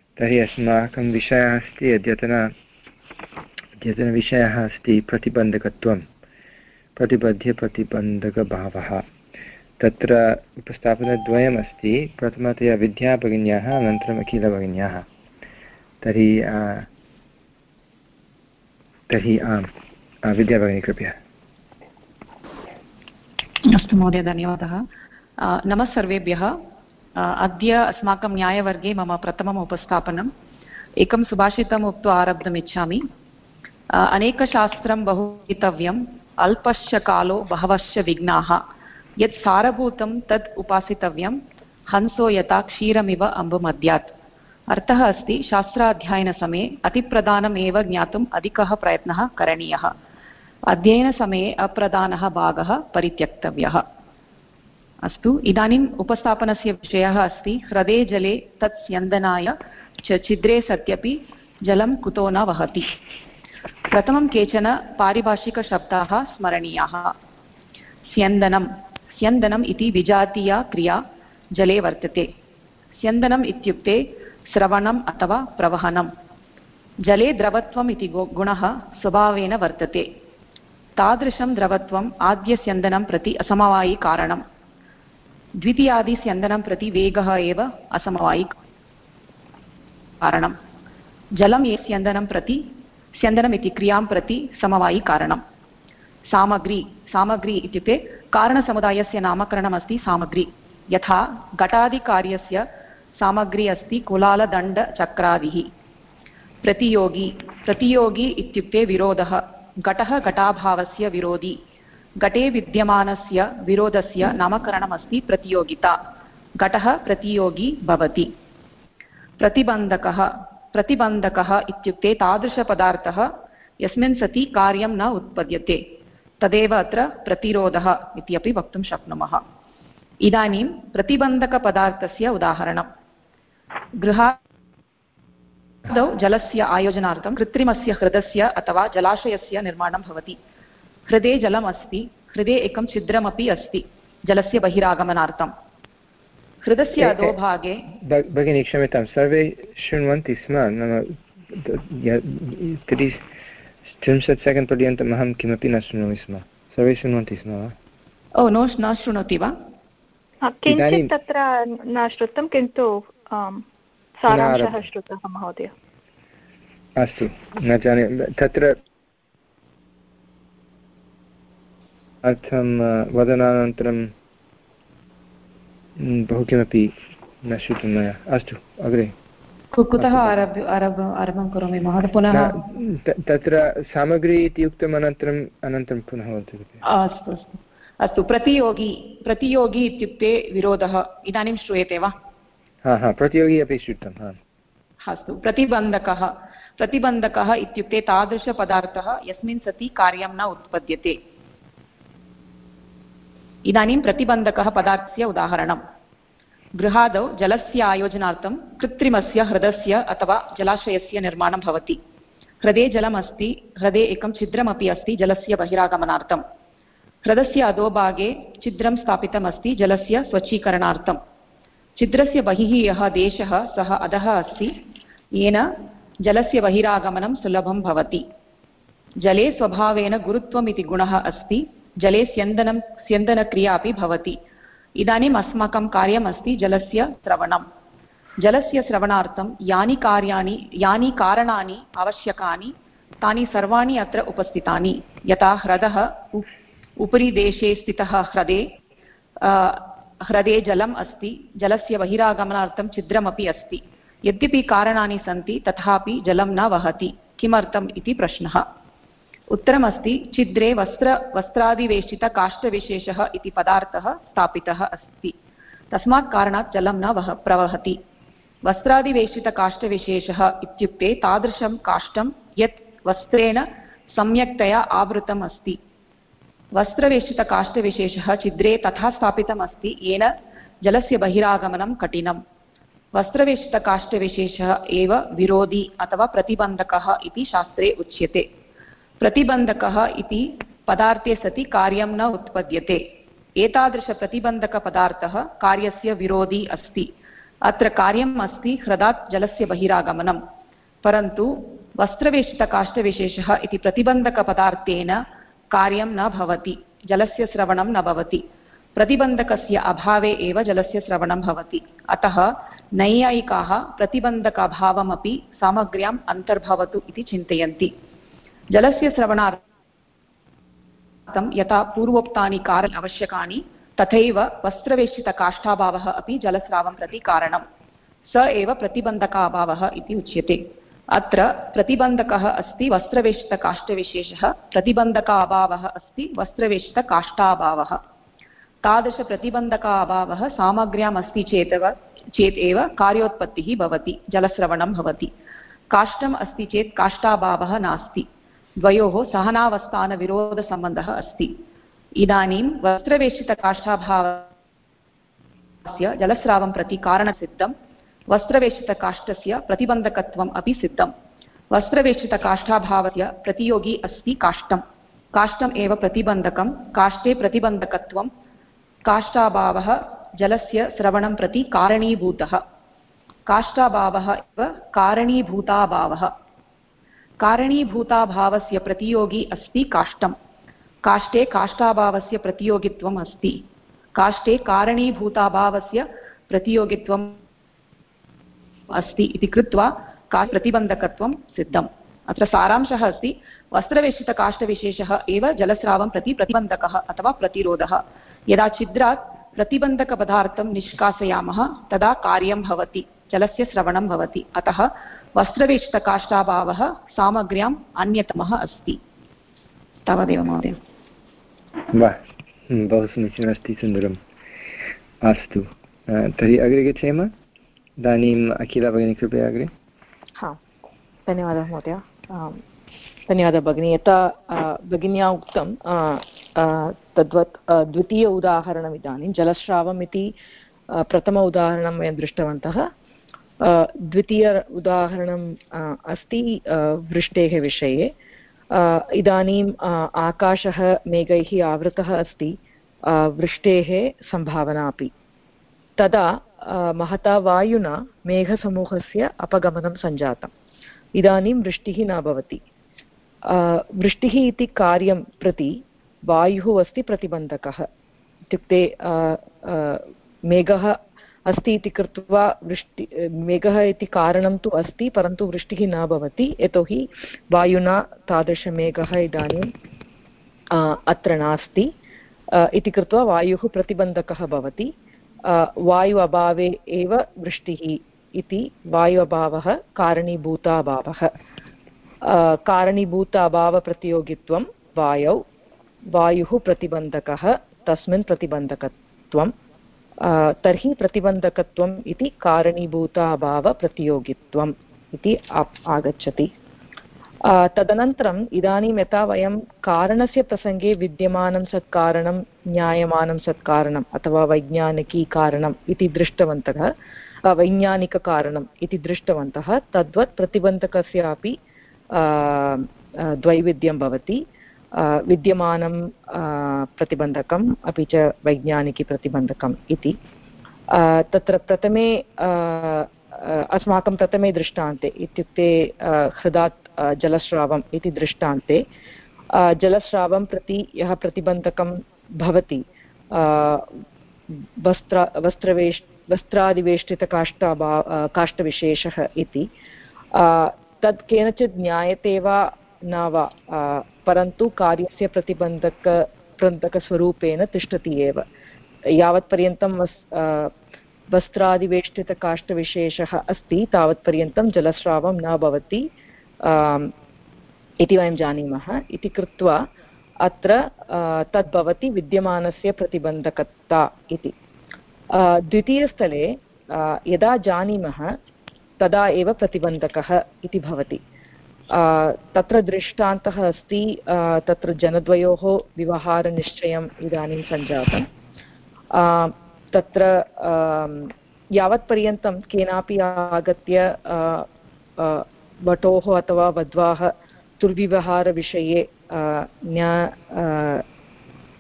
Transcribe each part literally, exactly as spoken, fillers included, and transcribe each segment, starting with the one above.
तर्हि अस्माकं विषयः अस्ति अद्यतन अद्यतनविषयः अस्ति प्रतिबन्धकत्वं प्रतिबध्य प्रतिबन्धकभावः। तत्र उपस्थापनद्वयमस्ति, प्रथमतया विद्याभगिन्याः अनन्तरम् अखिलभगिन्याः। तर्हि तर्हि आम् विद्याभगिनी कृपया। अस्तु महोदय, धन्यवादः। नमः सर्वेभ्यः। अद्य अस्माकं न्यायवर्गे मम प्रथमम् उपस्थापनम्। एकं सुभाषितम् उक्त्वा आरब्धुमिच्छामि। अनेकशास्त्रं बहुवितव्यम्, अल्पश्च कालो बहवश्च विघ्नाः, यत् सारभूतं तत् उपासितव्यं, हंसो यथा क्षीरमिव अम्बुमद्यात्। अर्थः अस्ति, शास्त्राध्ययनसमये अतिप्रधानम् एव ज्ञातुम् अधिकः प्रयत्नः करणीयः। अध्ययनसमये अप्रधानः भागः परित्यक्तव्यः। अस्तु, इदानीम् उपस्थापनस्य विषयः अस्ति हृदे जले तत् स्यन्दनाय च छिद्रे सत्यपि जलं कुतो न वहति। प्रथमं केचन पारिभाषिकशब्दाः स्मरणीयाः। स्यन्दनं स्यन्दनम् इति विजातीया क्रिया जले वर्तते। स्यन्दनम् इत्युक्ते स्रवणम् अथवा प्रवहनं। जले द्रवत्वम् इति गुणः स्वभावेन वर्तते। तादृशं द्रवत्वम् आद्यस्यन्दनं प्रति असमवायिकारणम्, द्वितीयादिस्यन्दनं प्रति वेगः एव असमवायि कारणम्। जलं ये स्यन्दनं प्रति स्यन्दनम् इति क्रियां प्रति समवायिकारणम्। सामग्री सामग्री इत्युक्ते कारणसमुदायस्य नामकरणमस्ति सामग्री। यथा घटादिकार्यस्य सामग्री अस्ति कुलालदण्डचक्रादिः। प्रतियोगी प्रतियोगी इत्युक्ते विरोधः। घटः घटाभावस्य विरोधी। घटे विद्यमानस्य विरोधस्य नामकरणमस्ति प्रतियोगिता। घटः प्रतियोगी भवति। प्रतिबन्धकः प्रतिबन्धकः इत्युक्ते तादृशपदार्थः यस्मिन् सति कार्यं न उत्पद्यते, तदेव अत्र प्रतिरोधः इति अपि वक्तुं शक्नुमः। इदानीं प्रतिबन्धकपदार्थस्य उदाहरणं। गृहादौ जलस्य आयोजनार्थं कृत्रिमस्य हृदस्य अथवा जलाशयस्य निर्माणं भवति। हृदे जलम् अस्ति, हृदे एकं छिद्रमपि अस्ति जलस्य बहिरागमनार्थं। हृदस्य अधोभागे भगिनी क्षम्यतां, सर्वे शृण्वन्ति स्म, नाम त्रिंशत् सेकेण्ड् पर्यन्तम् अहं किमपि न शृणोमि स्म। सर्वे शृण्वन्ति स्म वा? ओ नो, न शृणोति वा? किञ्चित् तत्र न श्रुतं, किन्तु सारांशः श्रुतः महोदय। अस्तु, न जाने तत्र अर्थं वदनानन्तरं बहु किमपि न श्रुतं मया। अस्तु, अग्रे कुतः आरभ्य आरम्भं करोमि महोदय? पुनः तत्र सामग्री इति उक्तम्, अनन्तरम् अनन्तरं पुनः वदतु। अस्तु अस्तु अस्तु प्रतियोगी प्रतियोगी इत्युक्ते विरोधः। इदानीं श्रूयते वा? हा हा प्रतियोगी अपि श्रुतं। हा अस्तु। प्रतिबन्धकः प्रतिबन्धकः इत्युक्ते तादृशपदार्थः यस्मिन् सति कार्यं न उत्पद्यते। इदानीं प्रतिबन्धकः पदार्थस्य उदाहरणं। गृहादौ जलस्य आयोजनार्थं कृत्रिमस्य हृदस्य अथवा जलाशयस्य निर्माणं भवति। हृदे जलम् अस्ति, हृदे एकं छिद्रमपि अस्ति जलस्य बहिरागमनार्थं। हृदस्य अधोभागे छिद्रं स्थापितमस्ति जलस्य स्वच्छीकरणार्थं। छिद्रस्य बहिः यः देशः सः अधः अस्ति, येन जलस्य बहिरागमनं सुलभं भवति। जले स्वभावेन गुरुत्वम् इति गुणः अस्ति। जले स्यन्दनं स्यन्दनक्रिया अपि भवति। इदानीम् अस्माकं कार्यम् अस्ति जलस्य स्रवणं। जलस्य स्रवणार्थं यानि कार्याणि यानि कारणानि आवश्यकानि तानि सर्वाणि अत्र उपस्थितानि। यथा ह्रदः उपरि देशे स्थितः हृदे हृदे जलम् अस्ति, जलस्य बहिरागमनार्थं छिद्रमपि अस्ति। यद्यपि कारणानि सन्ति तथापि जलं न वहति। किमर्थम् इति प्रश्नः। उत्तरमस्ति, छिद्रे वस्त्र वस्त्रादिवेष्टितकाष्ठविशेषः इति पदार्थः स्थापितः अस्ति, तस्मात् कारणात् जलं न वह प्रवहति। वस्त्रादिवेष्टितकाष्ठविशेषः इत्युक्ते तादृशं काष्ठं यत् वस्त्रेण सम्यक्तया आवृतम् अस्ति। वस्त्रवेष्टितकाष्ठविशेषः छिद्रे तथा स्थापितम् अस्ति येन जलस्य बहिरागमनं कठिनं। वस्त्रवेष्टितकाष्ठविशेषः एव विरोधी अथवा प्रतिबन्धकः इति शास्त्रे उच्यते। प्रतिबन्धकः इति पदार्थे सति कार्यं न उत्पद्यते। एतादृशप्रतिबन्धकपदार्थः कार्यस्य विरोधी अस्ति। अत्र कार्यम् अस्ति ह्रदात् जलस्य बहिरागमनं, परन्तु वस्त्रवेष्टितकाष्ठविशेषः इति प्रतिबन्धकपदार्थेन कार्यं न भवति, जलस्य स्रवणं न भवति। प्रतिबन्धकस्य अभावे एव जलस्य स्रवणं भवति। अतः नैयायिकाः प्रतिबन्धकाभावमपि सामग्र्याम् अन्तर्भवतु इति चिन्तयन्ति। जलस्य स्रवणार्थं यथा पूर्वोक्तानि कारणानि आवश्यकानि, तथैव वस्त्रवेष्टितकाष्ठाभावः अपि जलस्रावं प्रति कारणं। स एव प्रतिबन्धकाभावः इति उच्यते। अत्र प्रतिबन्धकः अस्ति वस्त्रवेष्टितकाष्ठविशेषः, प्रतिबन्धकाभावः अस्ति वस्त्रवेष्टितकाष्ठाभावः। तादृशप्रतिबन्धकाभावः सामग्र्याम् अस्ति चेतव चेत् एव कार्योत्पत्तिः भवति, जलस्रवणं भवति। काष्ठम् अस्ति चेत् काष्ठाभावः नास्ति, द्वयोः सहनावस्थानविरोधसम्बन्धः अस्ति। इदानीं वस्त्रवेष्टितकाष्ठाभावस्य जलस्रावं प्रति कारणसिद्धं, वस्त्रवेष्टितकाष्ठस्य प्रतिबन्धकत्वम् अपि सिद्धं। वस्त्रवेष्टितकाष्ठाभावस्य प्रतियोगी अस्ति काष्ठं, काष्ठम् एव प्रतिबन्धकं, काष्ठे प्रतिबन्धकत्वं, काष्ठाभावः जलस्य स्रवणं प्रति कारणीभूतः, काष्ठाभावः एव कारणीभूताभावः। कारणीभूताभावस्य प्रतियोगी अस्ति काष्ठं, काष्ठे काष्ठाभावस्य प्रतियोगित्वम् अस्ति, काष्ठे कारणीभूताभावस्य प्रतियोगित्वम् अस्ति इति कृत्वा का प्रतिबन्धकत्वं सिद्धम्। अत्र सारांशः अस्ति, वस्त्रवेष्टितकाष्ठविशेषः एव जलस्रावं प्रति प्रतिबन्धकः अथवा प्रतिरोधः। यदा छिद्रात् प्रतिबन्धकपदार्थं निष्कासयामः तदा कार्यं भवति, जलस्य स्रवणं भवति। अतः वस्त्रवेष्टितकाष्ठाभावः सामग्र्याम् अन्यतमः अस्ति। तावदेव महोदय। वाह, बहु समीचीनमस्ति, सुन्दरम्। अस्तु, तर्हि अग्रे गच्छेम। इदानीम् अखिला भगिनी कृपया अग्रे। हा, धन्यवादः महोदय। धन्यवादः भगिनी। यथा भगिन्या उक्तं तद्वत् द्वितीय उदाहरणम् इदानीं जलस्रावम् इति प्रथम उदाहरणं वयं दृष्टवन्तः। द्वितीय उदाहरणम् अस्ति वृष्टेः विषये। इदानीम् आकाशः मेघैः आवृतः अस्ति, वृष्टेः सम्भावना अपि। तदा महता वायुना मेघसमूहस्य अपगमनं सञ्जातम्। इदानीं वृष्टिः न भवति। वृष्टिः इति कार्यं प्रति वायुः अस्ति प्रतिबन्धकः। इत्युक्ते मेघः अस्ति इति कृत्वा वृष्टि मेघः इति कारणं तु अस्ति, परन्तु वृष्टिः न भवति, यतोहि वायुना तादृशमेघः इदानीम् अत्र नास्ति इति कृत्वा वायुः प्रतिबन्धकः भवति। वायु अभावे एव वृष्टिः इति वायु अभावः कारणीभूताभावः। कारणीभूत अभावप्रतियोगित्वं वायौ, वायुः प्रतिबन्धकः, तस्मिन् प्रतिबन्धकत्वं। तर्हि प्रतिबन्धकत्वम् इति कारणीभूताभावप्रतियोगित्वम् इति आगच्छति। तदनन्तरम् इदानीं यथा वयं कारणस्य प्रसङ्गे विद्यमानं सत्कारणं, ज्ञायमानं सत्कारणम् अथवा वैज्ञानिकीकारणम् इति दृष्टवन्तः, वैज्ञानिककारणम् इति दृष्टवन्तः, तद्वत् प्रतिबन्धकस्यापि द्वैविध्यं भवति। विद्यमानं प्रतिबन्धकम् अपि च वैज्ञानिकीप्रतिबन्धकम् इति। तत्र प्रथमे अस्माकं प्रथमे दृष्टान्ते इत्युक्ते हृदात् जलस्रावम् इति दृष्टान्ते जलस्रावं प्रति यः प्रतिबन्धकं भवति वस्त्र वस्त्रवेष् वस्त्रादिवेष्टितकाष्ठा काष्ठविशेषः इति, तत् केनचित् ज्ञायते वा न वा, परन्तु कार्यस्य प्रतिबन्धक प्रतिबन्धकस्वरूपेण तिष्ठति एव। यावत्पर्यन्तं वस् वस्त्रादिवेष्टितकाष्ठविशेषः अस्ति तावत्पर्यन्तं जलस्रावं न भवति इति वयं जानीमः। इति कृत्वा अत्र तद्भवति विद्यमानस्य प्रतिबन्धकता इति। द्वितीयस्थले यदा जानीमः तदा एव प्रतिबन्धकः इति भवति। तत्र दृष्टान्तः अस्ति, तत्र जनद्वयोः विवाहनिश्चयम् इदानीं सञ्जातं। तत्र यावत्पर्यन्तं केनापि आगत्य वटोः अथवा वध्वाः दुर्व्यवहारविषये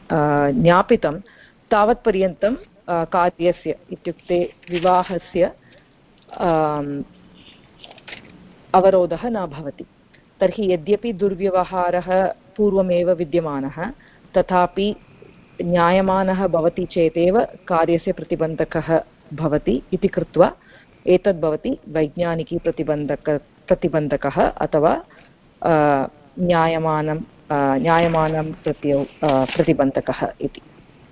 ज्ञापितं तावत्पर्यन्तं कार्यस्य इत्युक्ते विवाहस्य अवरोधः न भवति। तर्हि यद्यपि दुर्व्यवहारः पूर्वमेव विद्यमानः तथापि ज्ञायमानः भवति चेदेव कार्यस्य प्रतिबन्धकः भवति इति कृत्वा एतद् भवति वैज्ञानिकी प्रतिबन्धक प्रतिबन्धकः अथवा ज्ञायमानं ज्ञायमानं प्रत्यो प्रतिबन्धकः इति।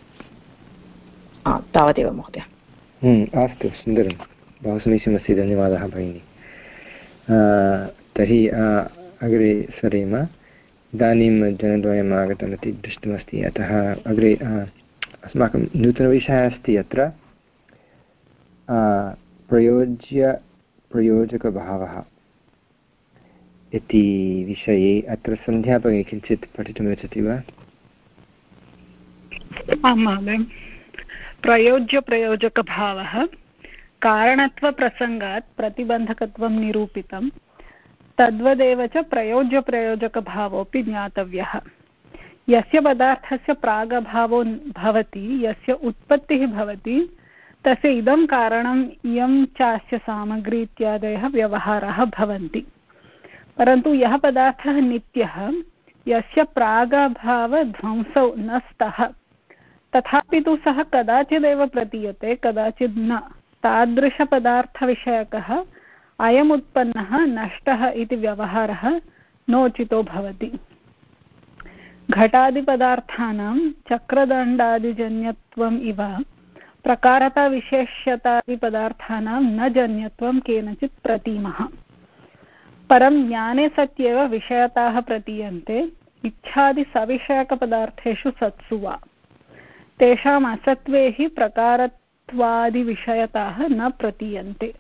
तावदेव महोदय। अस्तु, सुन्दरं, बहु समीचीनमस्ति, धन्यवादः भगिनी। तर्हि अग्रे सरेम। इदानीं जनद्वयम् आगतमिति दृष्टमस्ति, अतः अग्रे अस्माकं नूतनविषयः अस्ति अत्र प्रयोज्य प्रयोजकभावः इति विषये। अत्र सन्ध्या भगिनी किञ्चित् पठितुम् इच्छति वा? आं महोदय। प्रयोज्यप्रयोजकभावः कारणत्वप्रसङ्गात् प्रतिबन्धकत्वं निरूपितं, तद्वदेव च प्रयोज्यप्रयोजकभावोऽपि ज्ञातव्यः। यस्य पदार्थस्य प्रागभावो भवति, यस्य उत्पत्तिः भवति, तस्य इदं कारणम् इयं चास्य सामग्री इत्यादयः व्यवहाराः भवन्ति। परन्तु यः पदार्थः नित्यः, यस्य प्रागभावध्वंसौ न स्तः, तथापि तु सः कदाचिदेव प्रतीयते, कदाचित् न, तादृशपदार्थविषयकः अयमुत्पन्नः नष्टः इति व्यवहारः नोचितो भवति। घटादिपदार्थानां चक्रदण्डादिजन्यत्वम् इव प्रकारताविशेष्यतादिपदार्थानां न जन्यत्वं केनचित् प्रतीमः। परं ज्ञाने सत्येव विषयताः प्रतीयन्ते, इच्छादिसविषयकपदार्थेषु सत्सु वा। तेषाम् असत्त्वे हि प्रकारत्वादिविषयताः न प्रतीयन्ते।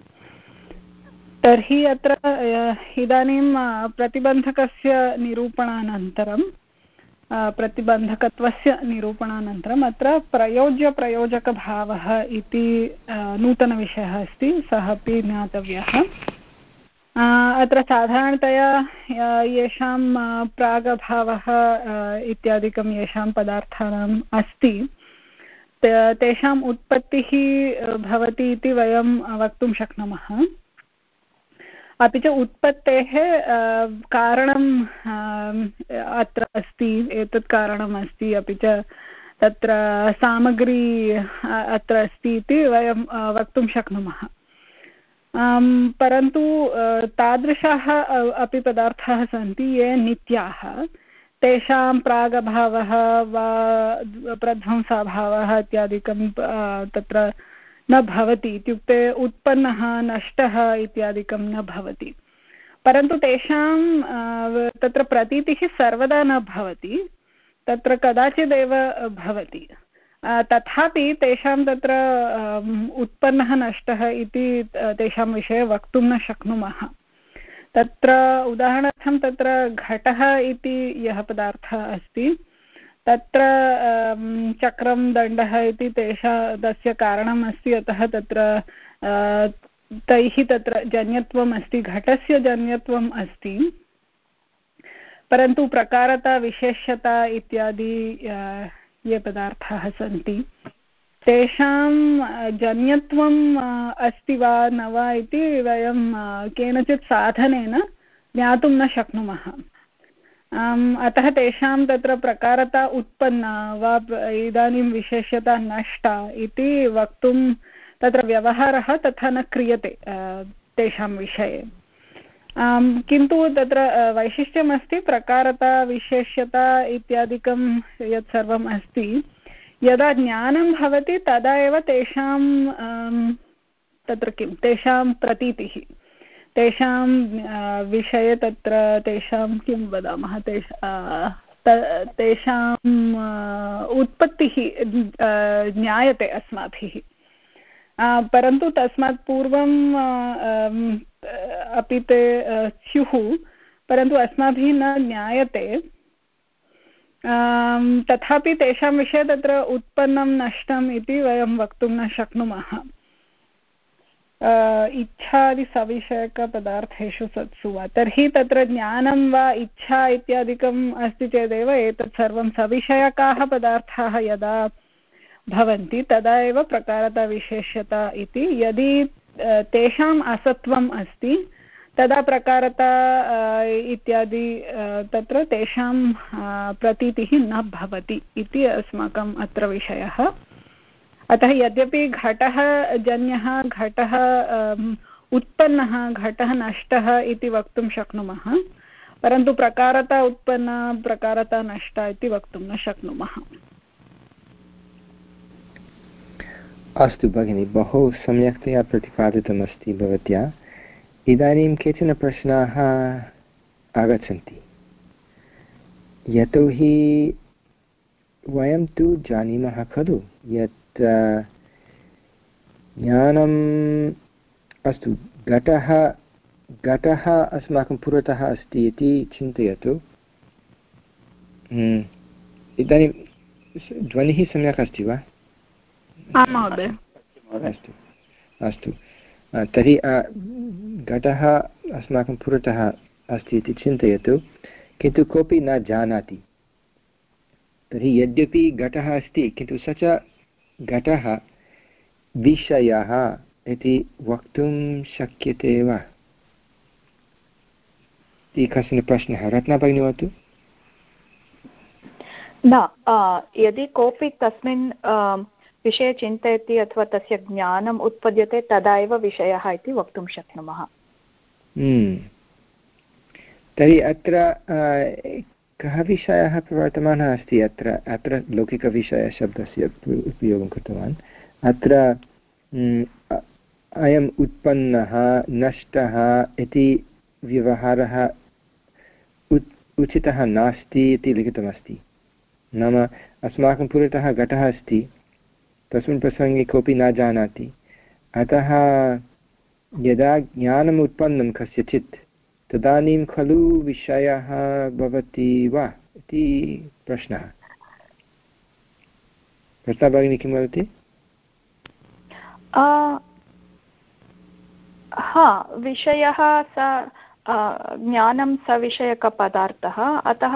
तर्हि अत्र इदानीं प्रतिबन्धकस्य निरूपणानन्तरं प्रतिबन्धकत्वस्य निरूपणानन्तरम् अत्र प्रयोज्यप्रयोजकभावः इति नूतनविषयः अस्ति, सः अपि ज्ञातव्यः। अत्र साधारणतया येषां प्रागभावः इत्यादिकं येषां पदार्थानाम् अस्ति, तेषाम् उत्पत्तिः भवति इति वयं वक्तुं शक्नुमः। अपि च उत्पत्तेः कारणम् अत्र अस्ति, एतत् कारणम् अस्ति, अपि च तत्र सामग्री अत्र अस्ति इति वयं वक्तुं शक्नुमः। परन्तु तादृशाः अपि पदार्थाः सन्ति ये नित्याः, तेषां प्रागभावः वा प्रध्वंसाभावः इत्यादिकं तत्र न भवति, इत्युक्ते उत्पन्नः नष्टः इत्यादिकं न भवति। परन्तु तेषां तत्र प्रतीतिः सर्वदा न भवति, तत्र कदाचिदेव भवति। तथापि तेषां तत्र उत्पन्नः नष्टः इति तेषां विषये वक्तुं न शक्नुमः। तत्र उदाहरणार्थं तत्र घटः इति यः पदार्थः अस्ति, तत्र चक्रं दण्डः इति तेषा तस्य कारणम् अस्ति, अतः तत्र तैः तत्र जन्यत्वम् अस्ति, घटस्य जन्यत्वम् अस्ति। परन्तु प्रकारता विशेष्यता इत्यादि ये पदार्थाः सन्ति, तेषां जन्यत्वम् अस्ति वा न वा इति वयं केनचित् साधनेन ज्ञातुं न शक्नुमः। अतः तेषां तत्र प्रकारता उत्पन्ना वा इदानीं विशेष्यता नष्टा इति वक्तुं तत्र व्यवहारः तथा न क्रियते तेषां विषये। किन्तु तत्र वैशिष्ट्यमस्ति, प्रकारता विशेष्यता इत्यादिकं यत् सर्वम् अस्ति, यदा ज्ञानं भवति तदा एव तेषां तत्र किं तेषां प्रतीतिः, तेषां विषये तत्र तेषां किं वदामः, तेषाम् उत्पत्तिः ज्ञायते अस्माभिः। परन्तु तस्मात् पूर्वं अपि ते स्युः, परन्तु अस्माभिः न ज्ञायते। तथापि तेषां विषये तत्र उत्पन्नं नष्टम् इति वयं वक्तुं न शक्नुमः। इच्छादिसविषयकपदार्थेषु सत्सु वा, तर्हि तत्र ज्ञानं वा इच्छा इत्यादिकम् अस्ति चेदेव एतत् सर्वं सविषयकाः पदार्थाः यदा भवन्ति तदा एव प्रकारता विशेष्यता इति। यदि तेषाम् असत्वम् अस्ति तदा प्रकारता इत्यादि तत्र तेषां प्रतीतिः न भवति इति अस्माकम् अत्र विषयः। अतः यद्यपि घटः जन्यः घटः उत्पन्नः घटः नष्टः इति वक्तुं शक्नुमः, परन्तु प्रकारता उत्पन्ना प्रकारता नष्टा इति वक्तुं न शक्नुमः। अस्तु भगिनि, बहु सम्यक्तया प्रतिपादितमस्ति भवत्या। इदानीं केचन प्रश्नाः आगच्छन्ति, यतोहि वयं तु जानीमः खलु यत् ज्ञानम् अस्तु घटः घटः अस्माकं पुरतः अस्ति इति चिन्तयतु। इदानीं ध्वनिः सम्यक् अस्ति वा? आं महोदय। अस्तु अस्तु तर्हि घटः अस्माकं पुरतः अस्ति इति चिन्तयतु, किन्तु कोऽपि न जानाति। तर्हि यद्यपि घटः अस्ति किन्तु स च घटः विषयः इति वक्तुं शक्यते वा इति कश्चन प्रश्नः। रत्ना भगिनी वदतु। न, यदि कोऽपि तस्मिन् विषये चिन्तयति अथवा तस्य ज्ञानम् उत्पद्यते तदा एव विषयः इति वक्तुं शक्नुमः। तर्हि अत्र कः विषयः प्रवर्तमानः अस्ति? अत्र अत्र लौकिकविषयशब्दस्य उपयोगं कृतवान्। अत्र अयम् उत्पन्नः नष्टः इति व्यवहारः उचितः नास्ति इति लिखितमस्ति। नाम अस्माकं पुरतः घटः अस्ति, तस्मिन् प्रसङ्गे कोऽपि न जानाति, अतः यदा ज्ञानम् उत्पन्नं कस्यचित् तदानीं खलु विषयः भवति वा इति प्रश्नः। रत्ना भगिनी किं वदति? हा, विषयः स ज्ञानं सविषयकपदार्थः, अतः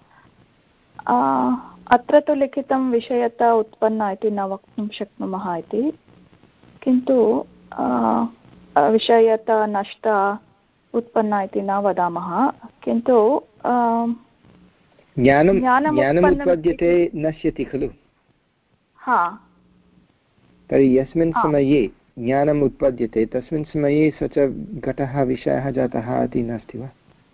अत्र तु लिखितं विषयता उत्पन्ना इति न वक्तुं शक्नुमः इति, किन्तु विषयता नष्टा उत्पन्ना इति न वदामः, किन्तु ज्ञानम् उत्पद्यते नश्यति खलु। हा, तर्हि यस्मिन् समये ज्ञानम् उत्पद्यते तस्मिन् समये स च घटः विषयः जातः इति नास्ति वा?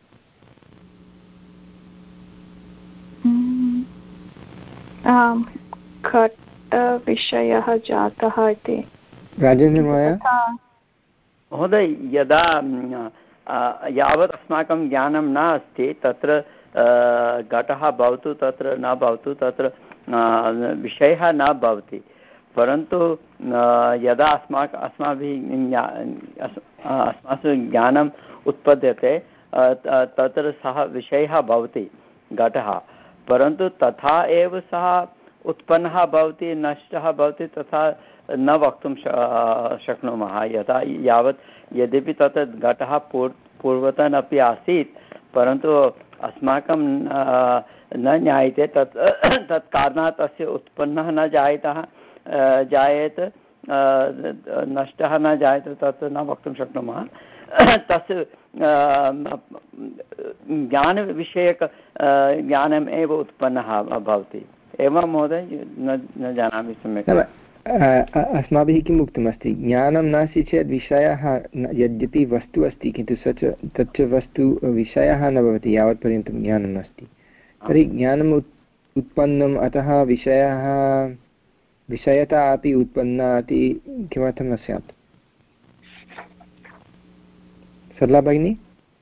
घटविषयः जातः इति राजेन्द्रमहोदय। महोदय, यदा यावत् अस्माकं ज्ञानं न अस्ति तत्र घटः भवतु तत्र न भवतु तत्र विषयः न भवति, परन्तु यदा अस्माक अस्माभिः अस्मासु ज्ञानम् उत्पद्यते तत्र सः विषयः भवति घटः, परन्तु तथा एव सः उत्पन्नः भवति नष्टः भवति तथा न वक्तुं शक्नुमः। यथा यावत् यद्यपि तत् घटः पूर् पूर्वतन अपि आसीत्, परन्तु अस्माकं न ज्ञायते तत् तत् कारणात् तस्य उत्पन्नः न जायतः जायेत नष्टः न जायते तत् न वक्तुं शक्नुमः। तस्य ज्ञानविषयक ज्ञानम् एव उत्पन्नः भवति। एवं महोदय, न न जानामि सम्यक्। अस्माभिः किम् उक्तमस्ति? ज्ञानं नास्ति चेत् विषयः यद्यपि वस्तु अस्ति किन्तु स च तच्च वस्तु विषयः न भवति यावत् पर्यन्तं ज्ञानं नास्ति। तर्हि ज्ञानम् उत्पन्नम्, अतः विषयः विषयता अपि उत्पन्ना इति किमर्थं न स्यात्? सरला भगिनी।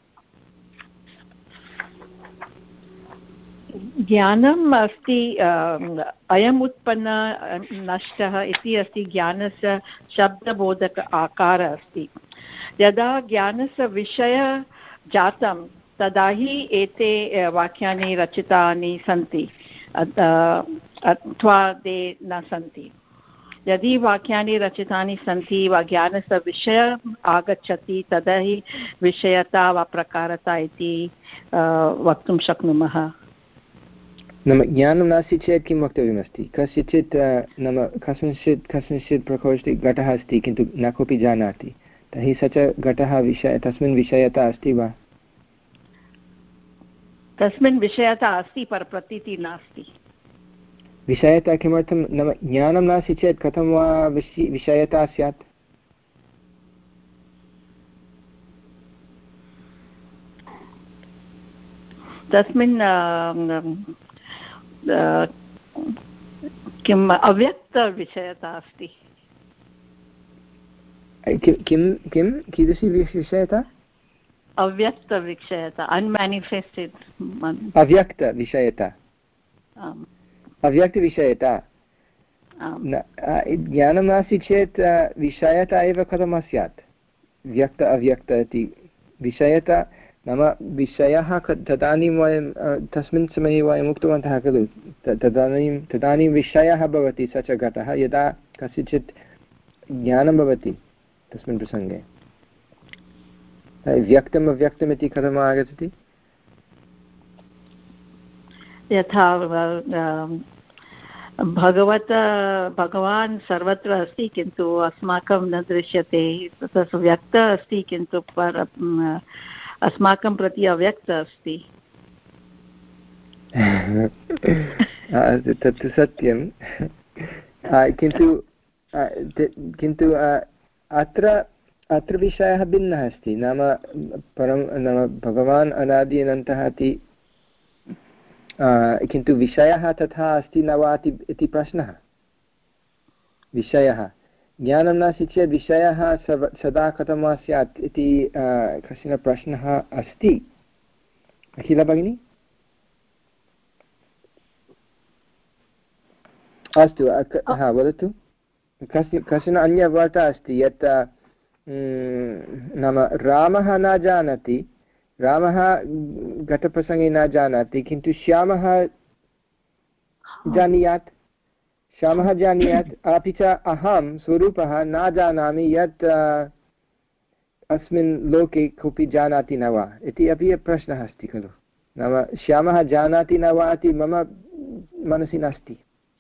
ज्ञानम् अस्ति, अयम् उत्पन्न नष्टः इति अस्ति, ज्ञानस्य शब्दबोधक आकारः अस्ति। यदा ज्ञानस्य विषयः जातं तदा हि एते वाक्यानि रचितानि सन्ति अथवा ते न सन्ति। यदि वाक्यानि रचितानि सन्ति वा ज्ञानस्य विषयः आगच्छति तदा हि विषयता वा प्रकारता इति वक्तुं शक्नुमः। नाम ज्ञानं नास्ति चेत् किं वक्तव्यमस्ति? कस्यचित् नाम कस्मिंश्चित् कस्मिंश्चित् प्रकोष्ठे घटः अस्ति किन्तु न कोऽपि जानाति, तर्हि स च घटः विषय तस्मिन् विषयता अस्ति वा? तस्मिन् विषयता अस्ति पर प्रतीतिः नास्ति। विषयता किमर्थं नाम ज्ञानं नास्ति चेत् कथं वा विषि विषयता स्यात्? तस्मिन् किम् अव्यक्तविषयता अस्ति। किं किं कीदृशी विषयता? अव्यक्तविषयता अनमेनिफेस्टेड अव्यक्तविषयता अव्यक्तविषयता ज्ञानं नास्ति चेत् विषयता एव कथं स्यात्? व्यक्त अव्यक्त इति विषयता नाम विषयः तदानीं वयं तस्मिन् समये वयम् उक्तवन्तः खलु तदानीं तदानीं विषयः भवति स च घटः यदा कस्यचित् ज्ञानं भवति तस्मिन् प्रसङ्गे। व्यक्तम् अव्यक्तमिति कथम् आगच्छति? यथा भगवत भगवान् सर्वत्र अस्ति किन्तु अस्माकं न दृश्यते, तत् व्यक्त अस्ति किन्तु पर अस्माकं प्रति अव्यक्त अस्ति। तत्तु सत्यं किन्तु किन्तु अत्र अत्र विषयः भिन्नः अस्ति नाम परं नाम भगवान् अनादि अनन्तः इति किन्तु विषयः तथा अस्ति न वा इति प्रश्नः। विषयः ज्ञानं नास्ति चेत् विषयः सदा कथं वा स्यात् इति कश्चन प्रश्नः अस्ति। अखिला भगिनी? अस्तु हा वदतु। कस्य कश्चन अन्यवार्ता अस्ति यत् नाम रामः न जानाति रामः घटप्रसङ्गे न जानाति किन्तु श्यामः जानीयात् श्यामः जानीयात् अपि च अहं स्वरूपः न जानामि यत् अस्मिन् लोके कोऽपि जानाति न वा इति अपि प्रश्नः अस्ति खलु। नाम श्यामः जानाति न वा इति मम मनसि नास्ति।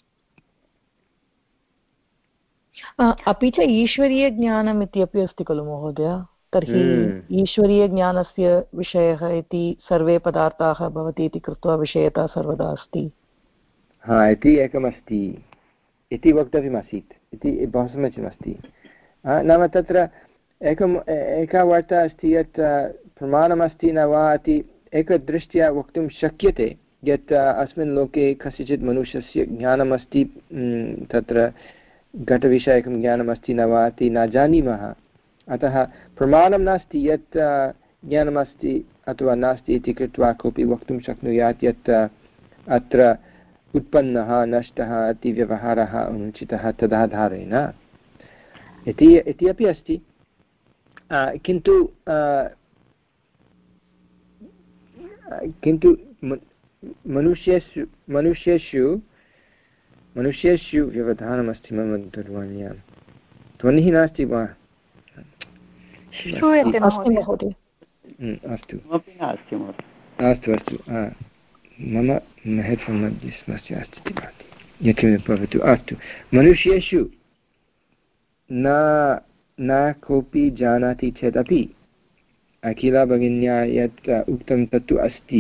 अपि च ईश्वरीयज्ञानम् इति अपि अस्ति खलु महोदय। तर्हि ईश्वरीयज्ञानस्य विषयः इति सर्वे पदार्थाः भवति इति कृत्वा विषयता सर्वदा अस्ति। हा इति एकमस्ति इति वक्तव्यमासीत् इति बहु समीचीनमस्ति। नाम तत्र एकम् एका वार्ता अस्ति यत् प्रमाणमस्ति न वा इति एकदृष्ट्या वक्तुं शक्यते यत् अस्मिन् लोके कस्यचित् मनुष्यस्य ज्ञानमस्ति तत्र घटविषयकं ज्ञानमस्ति न वा इति न जानीमः। अतः प्रमाणं नास्ति यत् ज्ञानमस्ति अथवा नास्ति इति कृत्वा कोऽपि वक्तुं शक्नुयात् यत् अत्र उत्पन्नः नष्टः इति व्यवहारः अनुचितः तदाधारेण इति इति अपि अस्ति। किन्तु किन्तु मनुष्येषु मनुष्येषु मनुष्येषु व्यवधानमस्ति मम दूरवाण्यां। ध्वनिः नास्ति वा? अस्तु अस्तु अस्तु मम हेड्फोन् मध्ये समस्या अस्ति भाति यत्किमपि भवतु। अस्तु मनुष्येषु न न कोऽपि जानाति चेदपि अखिला भगिन्या यत् उक्तं तत्तु अस्ति।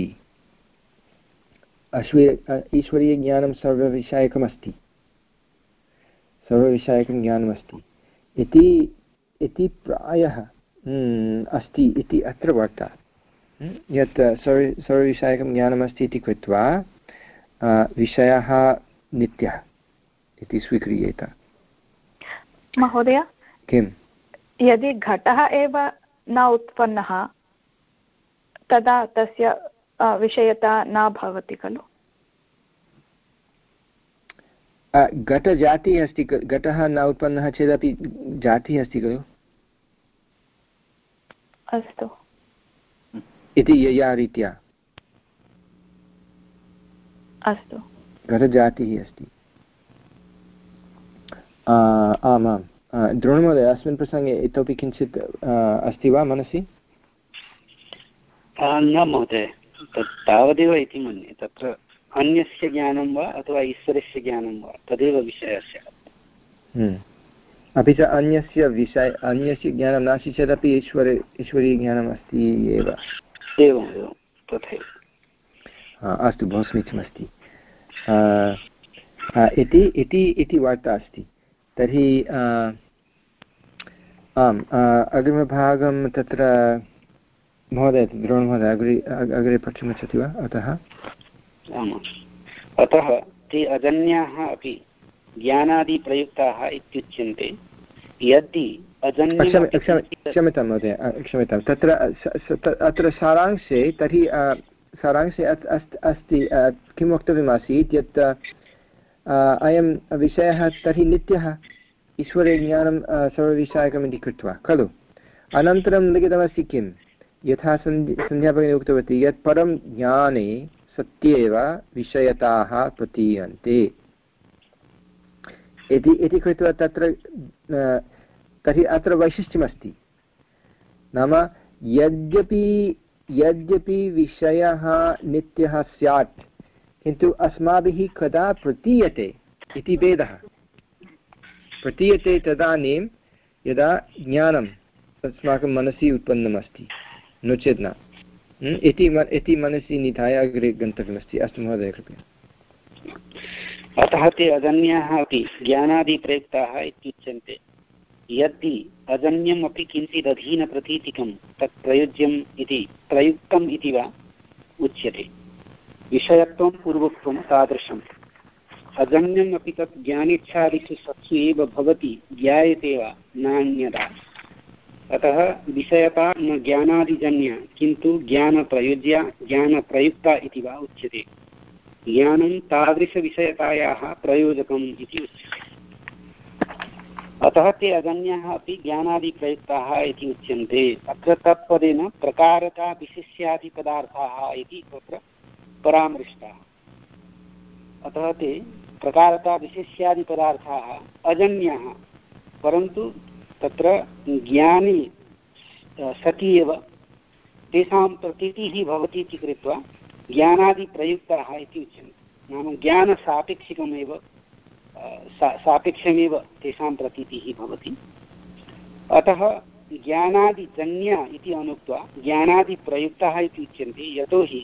अश्वे ईश्वरीयज्ञानं सर्वविषयकमस्ति सर्वविषयकं ज्ञानमस्ति इति इति प्रायः अस्ति इति अत्र वार्ता यत् सर्व सर्वविषयकं ज्ञानमस्ति इति कृत्वा विषयः नित्यः इति स्वीक्रियेत। महोदय किं यदि घटः एव न उत्पन्नः तदा तस्य विषयता न भवति खलु? घटजातिः अस्ति घटः न उत्पन्नः चेदपि जातिः अस्ति खलु। अस्तु इति यया रीत्या अस्तु घटजातिः अस्ति। आमां द्रोणमहोदय अस्मिन् प्रसङ्गे इतोपि किञ्चित् अस्ति वा मनसि? न महोदय तत् तावदेव इति मन्ये। तत्र अन्यस्य ज्ञानं वा अथवा ईश्वरस्य ज्ञानं वा तदेव विषयः स्यात्। अपि च अन्यस्य विषय अन्यस्य ज्ञानं नास्ति चेदपि ईश्वरे ईश्वरीयज्ञानम् अस्ति एव। एवम् एवं तथैव। अस्तु, बहु समीचीनमस्ति। इति इति इति वार्ता अस्ति। तर्हि आम्, अग्रिमभागं तत्र महोदय द्रोणमहोदय अग्रे अग्रे पठितुमिच्छति वा? अतः अतः ते अजन्याः अपि ज्ञानादिप्रयुक्ताः इत्युच्यन्ते। यदि अजन्यं क्षम्यतां महोदय, क्षम्यतां, तत्र अत्र सारांशे तर्हि सारांशे अस्ति किं वक्तव्यमासीत् यत् अयं विषयः तर्हि नित्यः, ईश्वरज्ञानं सर्वविषयकम् इति कृत्वा खलु। अनन्तरं लिखितमस्ति किं, यथा सन्ध्या सन्ध्याभगिनी उक्तवती यत् परं ज्ञाने सत्येव विषयताः प्रतीयन्ते इति इति कृत्वा तत्र तर्हि अत्र वैशिष्ट्यमस्ति। नाम यद्यपि यद्यपि विषयः नित्यः स्यात् किन्तु अस्माभिः कदा प्रतीयते इति भेदः। प्रतीयते तदानीं यदा ज्ञानम् अस्माकं मनसि उत्पन्नमस्ति, नो चेत् न इति इति मनसि निधाय अग्रे गन्तव्यमस्ति। अस्तु महोदय, कृपया। अतः ते अजन्याः अपि ज्ञानादिप्रयुक्ताः इत्युच्यन्ते। यदि अजन्यम् अपि किञ्चित् अधीनप्रतीतिकं तत् प्रयुज्यम् इति प्रयुक्तम् इति वा उच्यते। विषयत्वं पूर्वोक्तं तादृशम्। अजन्यम् अपि तत् ज्ञानेच्छादिषु सत्सु एव भवति, ज्ञायते वा नान्यथा। अतः विषयता न ज्ञानादिजन्य किन्तु ज्ञानप्रयुज्या ज्ञानप्रयुक्ता इति वा उच्यते। ज्ञानं तादृशविषयतायाः प्रयोजकम् इति उच्यते। अतः ते अजन्याः अपि ज्ञानादिप्रयुक्ताः इति उच्यन्ते। अत्र तत्पदेन प्रकारता विशिष्यादिपदार्थाः इति तत्र परामृष्टाः। अतः ते प्रकारता विशिष्यादिपदार्थाः अजन्याः, परन्तु तत्र ज्ञाने सति एव तेषां प्रतीतिः भवति इति कृत्वा ज्ञानादिप्रयुक्ताः इति उच्यन्ते। नाम ज्ञानसापेक्षिकमेव सापेक्षमेव तेषां प्रतीतिः भवति। अतः ज्ञानादिजन्य इति अनुक्त्वा ज्ञानादिप्रयुक्ताः इति उच्यन्ते। यतोहि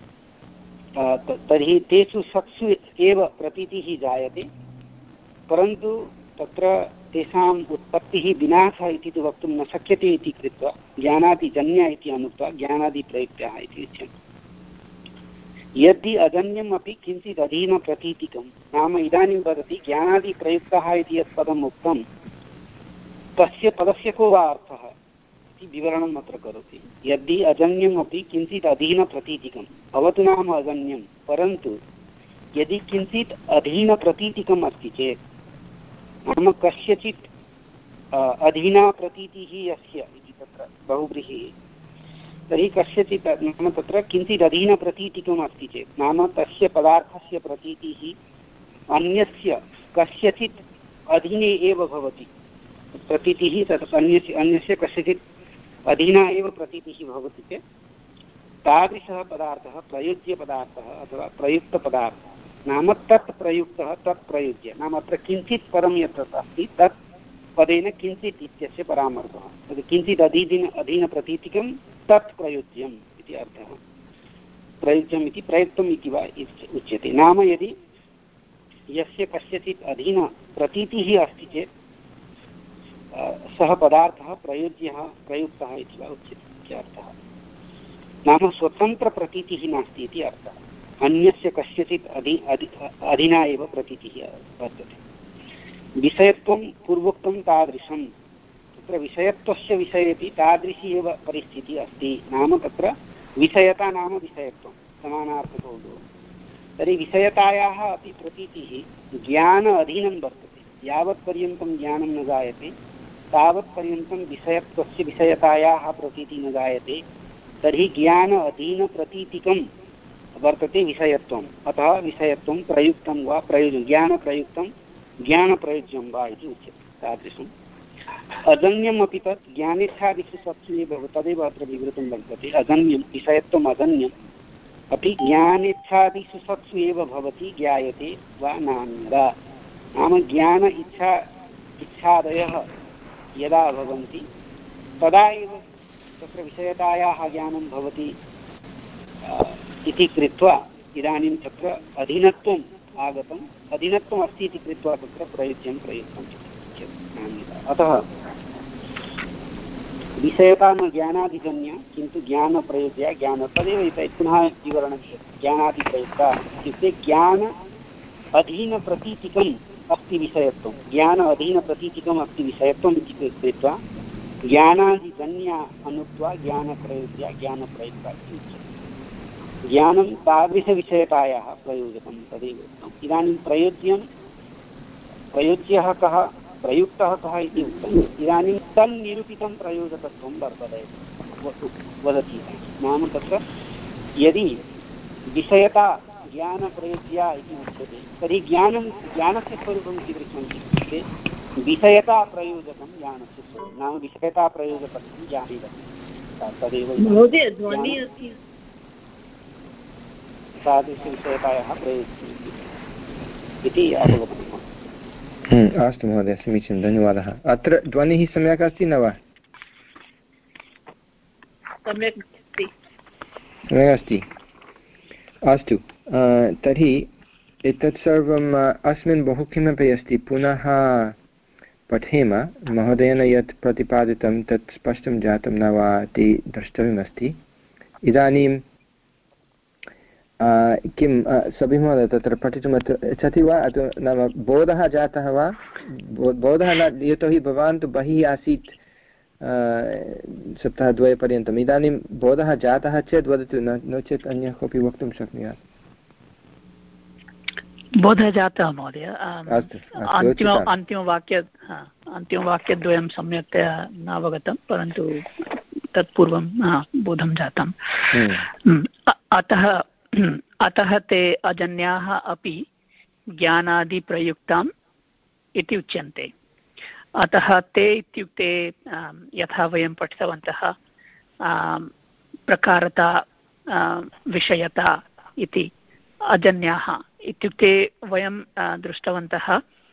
तर्हि तेषु सत्सु एव प्रतीतिः जायते, परन्तु तत्र तेषाम् उत्पत्तिः विनाशः इति तु वक्तुं न शक्यते इति कृत्वा ज्ञानादिजन्य इति अनुक्त्वा ज्ञानादिप्रयुक्ताः इति उच्यन्ते। यदि अजन्यम् अपि किञ्चित् अधीनप्रतीतिकं, नाम इदानीं वदति ज्ञानादिप्रयुक्तः इति यत् पदम् उक्तं तस्य पदस्य को वा अर्थः इति विवरणम् अत्र करोति। यदि अजन्यम् अपि किञ्चित् अधीनप्रतीतिकं भवतु नाम अजन्यं, परन्तु यदि किञ्चित् अधीनप्रतीतिकम् अस्ति चेत्, नाम कस्यचित् अधीना प्रतीतिः यस्य इति तत्र बहुव्रीहिः, तर्हि कस्यचित् नाम तत्र किञ्चित् अधीनप्रतीतिकम् अस्ति चेत्, नाम तस्य पदार्थस्य प्रतीतिः अन्यस्य कस्यचित् अधीने एव भवति। प्रतीतिः तत् अन्यस्य अन्यस्य कस्यचित् अधीना एव प्रतीतिः भवति चेत् तादृशः पदार्थः प्रयुज्यपदार्थः अथवा प्रयुक्तपदार्थः। नाम तत् प्रयुक्तः तत् प्रयुज्य, नाम अत्र किञ्चित् पदं यत् अस्ति तत् पदेन किञ्चित् इत्यस्य परामर्शः। तद् किञ्चित् अधीन अधीनप्रतीतिकं तत् प्रयुज्यम् इति अर्थः। प्रयुज्यम् इति प्रयुक्तम् इति वा उच्यते। नाम यदि यस्य कस्यचित् अधीनप्रतीतिः अस्ति चेत् सः पदार्थः प्रयुज्यः प्रयुक्तः इति वा उच्यते इत्यर्थः। नाम स्वतन्त्रप्रतीतिः नास्ति इति अर्थः। अन्यस्य कस्यचित् अधि अधीना एव प्रतीतिः वर्तते। विषयत्वं पूर्वोक्तं तादृशं। तत्र विषयत्वस्य विषयेपि तादृशी एव परिस्थितिः अस्ति। नाम तत्र विषयता नाम विषयत्वं समानार्थकौ द्वौ। तर्हि विषयतायाः अपि प्रतीतिः ज्ञान अधीनं वर्तते। यावत्पर्यन्तं ज्ञानं न जायते तावत्पर्यन्तं विषयत्वस्य विषयतायाः प्रतीतिः न जायते। तर्हि ज्ञान अधीनप्रतीतिकं वर्तते विषयत्वम्। अतः विषयत्वं प्रयुक्तं वा प्रयोज्यं ज्ञानप्रयुक्तं ज्ञानप्रयोज्यं वा इति उच्यते। तादृशम् अजन्यमपि तत् ज्ञानेच्छादिषु सत्सु एव तदेव अत्र विवृतं वर्तते। अजन्यं विषयत्वम् अजन्यम् अपि ज्ञानेच्छादिषु सत्सु एव भवति, ज्ञायते वा नान्यथा। नाम ज्ञान इच्छा इच्छादयः यदा भवन्ति तदा एव तत्र विषयतायाः ज्ञानं भवति इति कृत्वा इदानीं तत्र अधीनत्वम् आगतम् अधीनत्वम् अस्ति इति कृत्वा तत्र प्रयुज्यं प्रयुक्तम् अतः विषयता न ज्ञानादिजन्या किन्तु ज्ञानप्रयुज्या ज्ञान तदेव पुनः विवरणं ज्ञानादिप्रयुक्ता इत्युक्ते ज्ञान अधीनप्रतीतिकम् अस्ति विषयत्वं ज्ञान अधीनप्रतीतिकम् अस्ति विषयत्वम् इति कृत्वा ज्ञानादिजन्या अनुक्त्वा ज्ञानप्रयुज्या ज्ञानप्रयुक्ता इति उच्यते। ज्ञानं तादृशविषयतायाः प्रयोजकं तदेव उक्तम्। इदानीं प्रयोज्यं प्रयोज्यः कः प्रयुक्तः कः इति उक्तम्। इदानीं तन्निरूपितं प्रयोजकत्वं वर्तते वदति। नाम तत्र यदि विषयता ज्ञानप्रयोज्या इति उच्यते तर्हि ज्ञानं ज्ञानस्य स्वरूपं कीदृशम् इत्युक्ते विषयता प्रयोजकं ज्ञानस्य स्वरूपं नाम विषयता प्रयोजकत्वं ज्ञाने तदेव तादृशविषयतायाः प्रयोजकम् इति अवगतम्। अस्तु महोदय, समीचीनं, धन्यवादः। अत्र ध्वनिः सम्यक् अस्ति न वा? सम्यक् अस्ति। सम्यक् अस्ति, अस्तु। तर्हि एतत् सर्वम् अस्मिन् बहु किमपि अस्ति, पुनः पठेम। महोदयेन यत् प्रतिपादितं तत् स्पष्टं जातं न वा इति द्रष्टव्यमस्ति। इदानीं किं सभिमहोदय तत्र पठितुम् इच्छति वा? नाम बोधः जातः वा? बोधः न, यतोहि भवान् तु बहिः आसीत् सप्ताहद्वयपर्यन्तम्। इदानीं बोधः जातः चेत् वदतु, न नो चेत् अन्यः कोऽपि वक्तुं शक्नुयात्। बोधः जातः महोदय। अन्तिम अन्तिमवाक्य अन्तिमवाक्यद्वयं सम्यक्तया न अवगतं, परन्तु तत्पूर्वं बोधं जातम्। अतः अतः ते अजन्याः अपि ज्ञानादिप्रयुक्ताम् इति उच्यन्ते। अतः ते इत्युक्ते यथा वयं पठितवन्तः प्रकारता विषयता इति अजन्याः इत्युक्ते वयं दृष्टवन्तः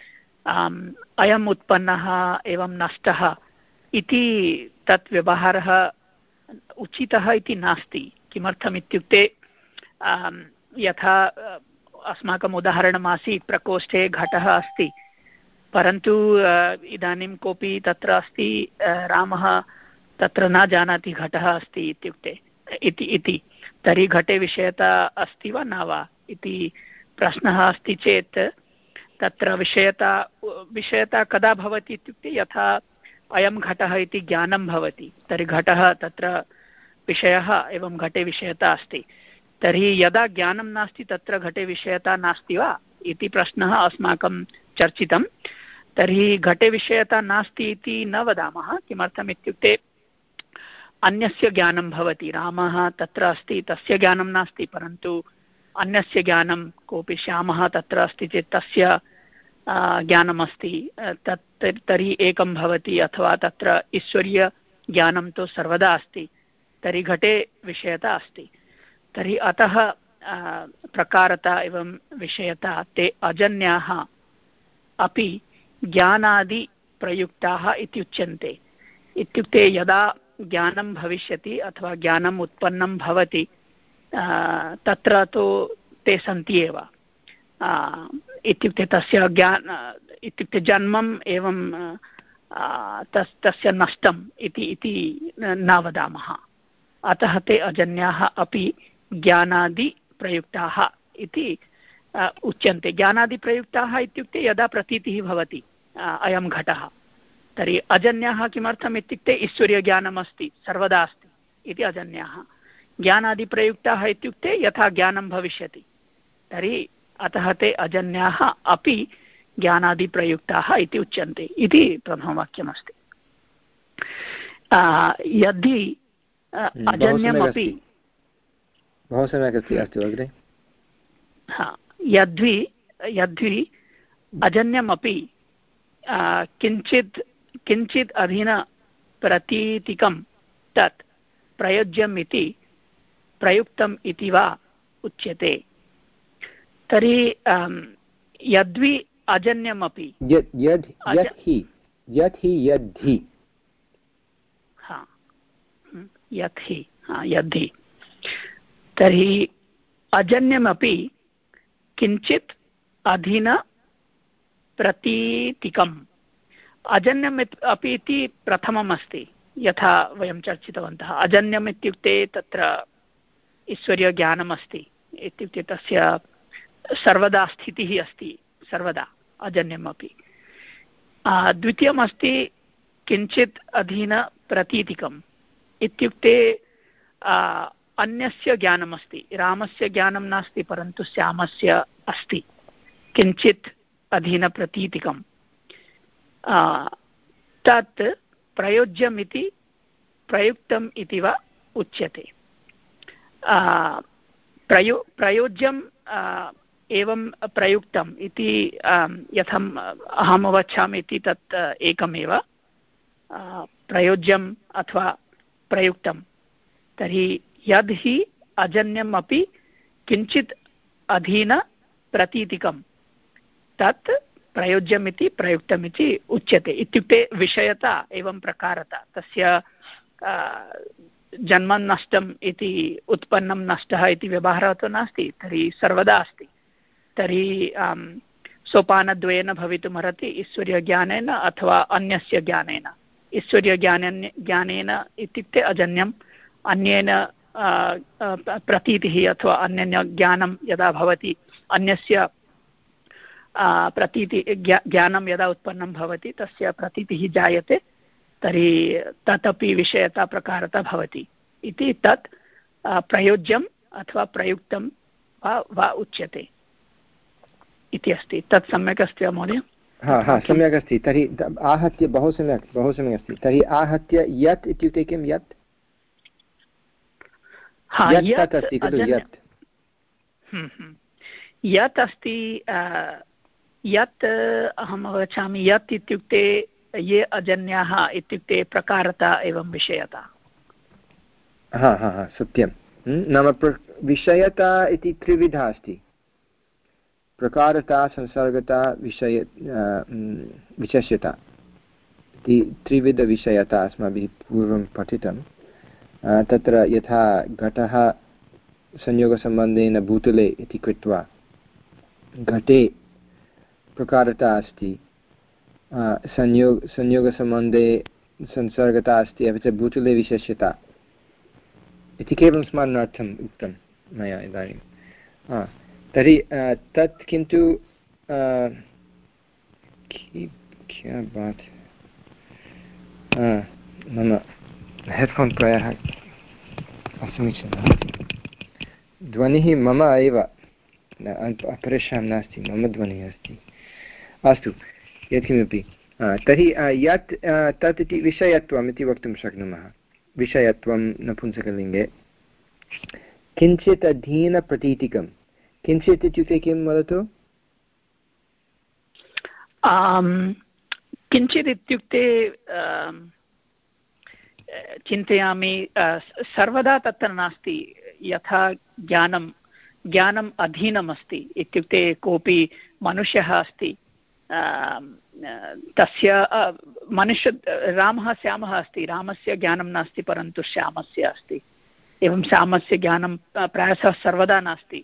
अयम् उत्पन्नः एवं नष्टः इति तत् व्यवहारः उचितः इति नास्ति। किमर्थम् इत्युक्ते यथा अस्माकम् उदाहरणमासीत्, प्रकोष्ठे घटः अस्ति, परन्तु इदानीं कोऽपि तत्र अस्ति, रामः तत्र न जानाति घटः अस्ति इत्युक्ते इति इति तर्हि घटे विषयता अस्ति वा न वा इति प्रश्नः अस्ति चेत् तत्र विषयता विषयता कदा भवति इत्युक्ते यथा अयं घटः इति ज्ञानं भवति, तर्हि घटः तत्र विषयः एवं घटे विषयता अस्ति। तर्हि यदा ज्ञानं नास्ति तत्र घटे विषयता नास्ति वा इति प्रश्नः अस्माकं चर्चितं। तर्हि घटे विषयता नास्ति इति न वदामः। किमर्थम् इत्युक्ते अन्यस्य ज्ञानं भवति, रामः तत्र अस्ति तस्य ज्ञानं नास्ति, परन्तु अन्यस्य ज्ञानं, कोऽपि श्यामः तत्र अस्ति चेत् तस्य ज्ञानमस्ति, तत् तर्हि एकं भवति। अथवा तत्र ईश्वरीयज्ञानं तु सर्वदा अस्ति, तर्हि घटे विषयता अस्ति। तर्हि अतः प्रकारता एवं विषयता ते अजन्याः अपि ज्ञानादिप्रयुक्ताः इति उच्यन्ते। इत्युक्ते यदा ज्ञानं भविष्यति अथवा ज्ञानम् उत्पन्नं भवति तत्र तु ते सन्ति एव। इत्युक्ते तस्य ज्ञान इत्युक्ते जन्मम् एवं तस् तस्य नष्टम् इति इति न वदामः। अतः ते अजन्याः अपि ज्ञानादिप्रयुक्ताः इति उच्यन्ते। ज्ञानादिप्रयुक्ताः इत्युक्ते यदा प्रतीतिः भवति अयं घटः, तर्हि अजन्याः किमर्थम् इत्युक्ते ईश्वरीयज्ञानमस्ति, सर्वदा अस्ति इति अजन्याः। ज्ञानादिप्रयुक्ताः इत्युक्ते यथा ज्ञानं भविष्यति, तर्हि अतः ते अजन्याः अपि ज्ञानादिप्रयुक्ताः इति उच्यन्ते इति प्रथमवाक्यमस्ति। यदि अजन्यमपि बहु सम्यक् अस्ति। अस्तु अग्रे। हा, यद्वि यद्वि अजन्यमपि किञ्चित् किञ्चित् अधीनप्रतीतिकं तत् प्रयोज्यम् इति प्रयुक्तम् इति वा उच्यते। तर्हि यद्वि अजन्यमपि यद् यद् हि यत् हि यद्धि यत् हि यद्धि तर्हि अजन्यमपि किञ्चित् अधीन प्रतीतिकम् अजन्यम् अपि इति प्रथमम् अस्ति यथा वयं चर्चितवन्तः अजन्यम् इत्युक्ते तत्र ईश्वर्यज्ञानम् अस्ति इत्युक्ते तस्य सर्वदा स्थितिः अस्ति सर्वदा अजन्यम् अपि द्वितीयम् अस्ति किञ्चित् अधीन प्रतीतिकम् इत्युक्ते अन्यस्य ज्ञानम् अस्ति रामस्य ज्ञानं नास्ति परन्तु श्यामस्य अस्ति किञ्चित् अधीनप्रतीतिकं तत् प्रयोज्यम् इति प्रयुक्तम् इति वा उच्यते प्रयो प्रयोज्यम् एवं प्रयुक्तम् इति यथम् अहम् अवगच्छामि इति तत् एकमेव प्रयोज्यम् अथवा प्रयुक्तं तर्हि यद् हि अजन्यम् अपि किञ्चित् अधीन प्रतीतिकं तत् प्रयोज्यमिति प्रयुक्तमिति उच्यते इत्युक्ते विषयता एवं प्रकारता तस्य जन्मं नष्टम् इति उत्पन्नं नष्टः इति व्यवहारः तु नास्ति तर्हि सर्वदा अस्ति तर्हि सोपानद्वयेन भवितुमर्हति ईश्वर्यज्ञानेन अथवा अन्यस्य ज्ञानेन ईश्वर्यज्ञानेन ज्ञानेन इत्युक्ते अजन्यम् अन्येन प्रतीतिः अथवा अन्यन्य ज्ञानं यदा भवति अन्यस्य प्रतीति ज्ञानं यदा उत्पन्नं भवति तस्य प्रतीतिः जायते तर्हि तदपि विषयता प्रकारता भवति इति तत् प्रयोज्यम् अथवा प्रयुक्तं वा वा उच्यते इति अस्ति तत् सम्यक् अस्ति वा महोदय हा हा सम्यक् अस्ति तर्हि आहत्य बहु सम्यक् बहु सम्यक् अस्ति तर्हि आहत्य यत् इत्युक्ते किं यत् यत् अस्ति खलु यत् यत् अस्ति यत् अहम् अवगच्छामि यत् इत्युक्ते ये अजन्याः इत्युक्ते प्रकारता एवं विषयता हा हा हा सत्यं नाम विषयता इति त्रिविधा अस्ति प्रकारता संसर्गता विषय विशेष्यता इति त्रिविधविषयता अस्माभिः पूर्वं पठितं तत्र यथा घटः संयोगसम्बन्धेन भूतले इति कृत्वा घटे प्रकारता अस्ति संयोग संयोगसम्बन्धे संसर्गता अस्ति अपि च भूतले विशेष्यता इति केवलं स्मरणार्थम् उक्तं मया इदानीं तर्हि तत् किन्तु मम हेड्फोन् प्रायः असमीचीनः ध्वनिः मम एव अपरेषां नास्ति मम ध्वनिः अस्ति अस्तु यत्किमपि तर्हि यत् तत् इति विषयत्वम् इति वक्तुं शक्नुमः विषयत्वं नपुंसकलिङ्गे किञ्चित् अधीनप्रतीतिकं किञ्चित् इत्युक्ते किं वदतु किञ्चित् इत्युक्ते चिन्तयामि सर्वदा तत्र नास्ति यथा ज्ञानं ज्ञानम् अधीनमस्ति इत्युक्ते कोऽपि मनुष्यः अस्ति तस्य मनुष्य रामः श्यामः अस्ति रामस्य ज्ञानं नास्ति परन्तु श्यामस्य अस्ति एवं श्यामस्य ज्ञानं प्रायशः सर्वदा नास्ति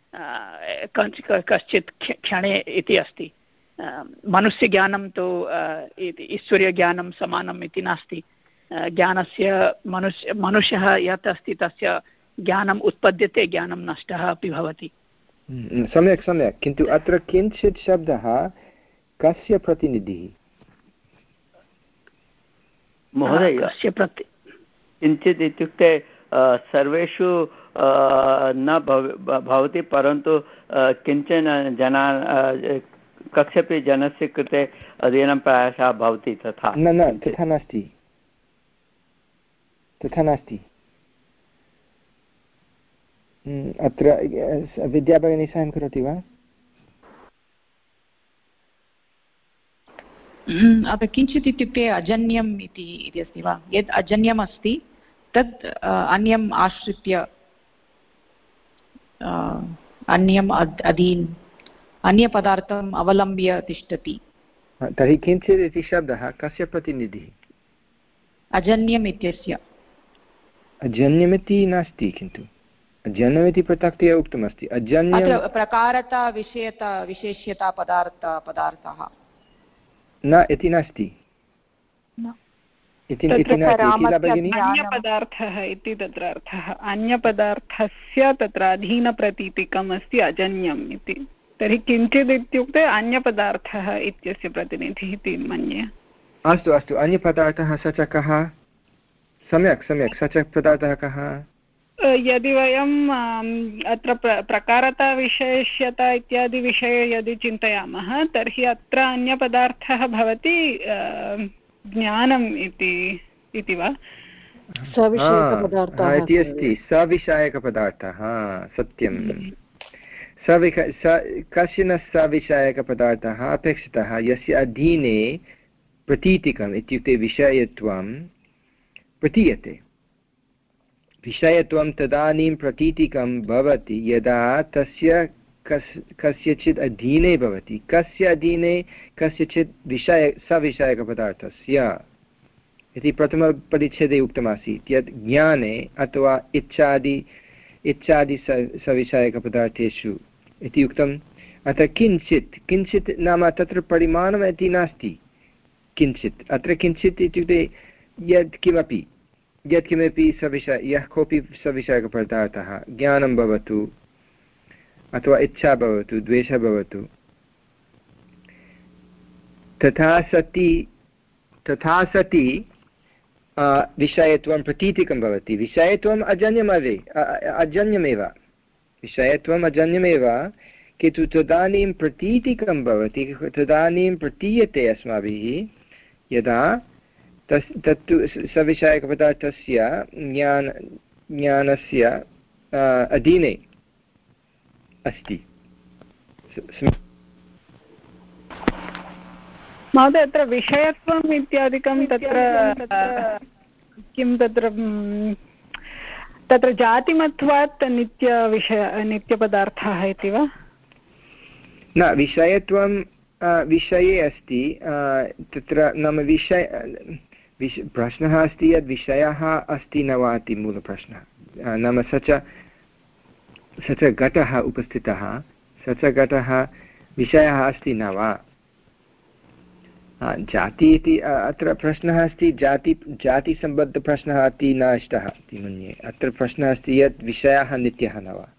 कश्चित् क्षणे इति अस्ति मनुष्यज्ञानं तु ईश्वर्यज्ञानं समानम् इति नास्ति ज्ञानस्य मनुष्य मनुष्यः यत् अस्ति तस्य ज्ञानम् उत्पद्यते ज्ञानं नष्टः अपि भवति सम्यक् सम्यक् किन्तु अत्र किञ्चित् शब्दः कस्य प्रतिनिधिः महोदय कस्य प्रति किञ्चित् इत्युक्ते सर्वेषु न भवति परन्तु किञ्चन जनान् कस्यपि जनस्य कृते अध्ययनं प्रायशः भवति तथा न न तथा नास्ति तथा नास्ति अत्र विद्याभगिनी साहाय्यं करोति वा अत्र किञ्चित् इत्युक्ते अजन्यम् इति अस्ति वा यत् अजन्यम् अस्ति तत् अन्यम् आश्रित्य अन्यम् अधीन् अन्यपदार्थम् अवलम्ब्य तिष्ठति तर्हि किञ्चित् इति शब्दः कस्य प्रतिनिधिः? अजन्यम् इत्यस्य। अजन्यमिति नास्ति, किन्तु अजन्यमिति पृथक्तया उक्तमस्ति। अजन्यं प्रकारता विषयता विशेष्यता पदार्थ पदार्थः न इति नास्ति। अन्यपदार्थः इति तत्र अर्थः। अन्यपदार्थस्य तत्र अधीनप्रतीतिकम् अस्ति अजन्यम् इति। तर्हि किञ्चित् इत्युक्ते अन्यपदार्थः इत्यस्य प्रतिनिधिः इति मन्ये। अस्तु अस्तु, अन्यपदार्थः स च कः? सम्यक् सम्यक्, स च पदार्थः कः? यदि वयम् अत्र प्र प्रकारता विशेष्यता इत्यादि विषये यदि चिन्तयामः तर्हि अत्र अन्यपदार्थः भवति ज्ञानम् इति इति वा? सविषयकपदार्थः इति अस्ति, सविषयकपदार्थः, सत्यं। सविक स कश्चन सविषयकपदार्थः अपेक्षितः यस्य अधीने प्रतीतिकम् इत्युक्ते विषयत्वं प्रतीयते। विषयत्वं तदानीं प्रतीतिकं भवति यदा तस्य कस् कस्यचित् अधीने भवति। कस्य अधीने? कस्यचित् विषय सविषयकपदार्थस्य इति प्रथमपरिच्छेदे उक्तमासीत् यत् ज्ञाने अथवा इच्छादि इच्छादि स सविषयकपदार्थेषु इति उक्तम्। अतः किञ्चित् किञ्चित् नाम तत्र परिमाणम् इति नास्ति। किञ्चित् अत्र किञ्चित् इत्युक्ते यत् किमपि यत्किमपि सविषय यः कोऽपि सविषयकपदार्थः, ज्ञानं भवतु अथवा इच्छा भवतु द्वेषः भवतु, तथा सति तथा सति विषयत्वं प्रतीतिकं भवति। विषयत्वम् अजन्यमवे अजन्यमेव विषयत्वम् अजन्यमेव किन्तु तदानीं प्रतीतिकं भवति, तदानीं प्रतीयते अस्माभिः यदा तस् तत्तु सविषयकपदार्थस्य ज्ञान ज्ञानस्य अधीने अस्ति। महोदय, अत्र विषयत्वम् इत्यादिकं तत्र किं तत्र तत्र जातिमत्वात् नित्यविषय नित्यपदार्थः इति वा? न, विषयत्वं विषये अस्ति। तत्र नाम विषय विष प्रश्नः अस्ति यद् विषयः अस्ति न वा इति मूलप्रश्नः। नाम स च स च घटः उपस्थितः, स च घटः विषयः अस्ति न वा? जाति इति अत्र प्रश्नः अस्ति। जाति जातिसम्बद्धप्रश्नः अति न इष्टः इति मन्ये। अत्र प्रश्नः अस्ति यत् विषयः नित्यः न वा?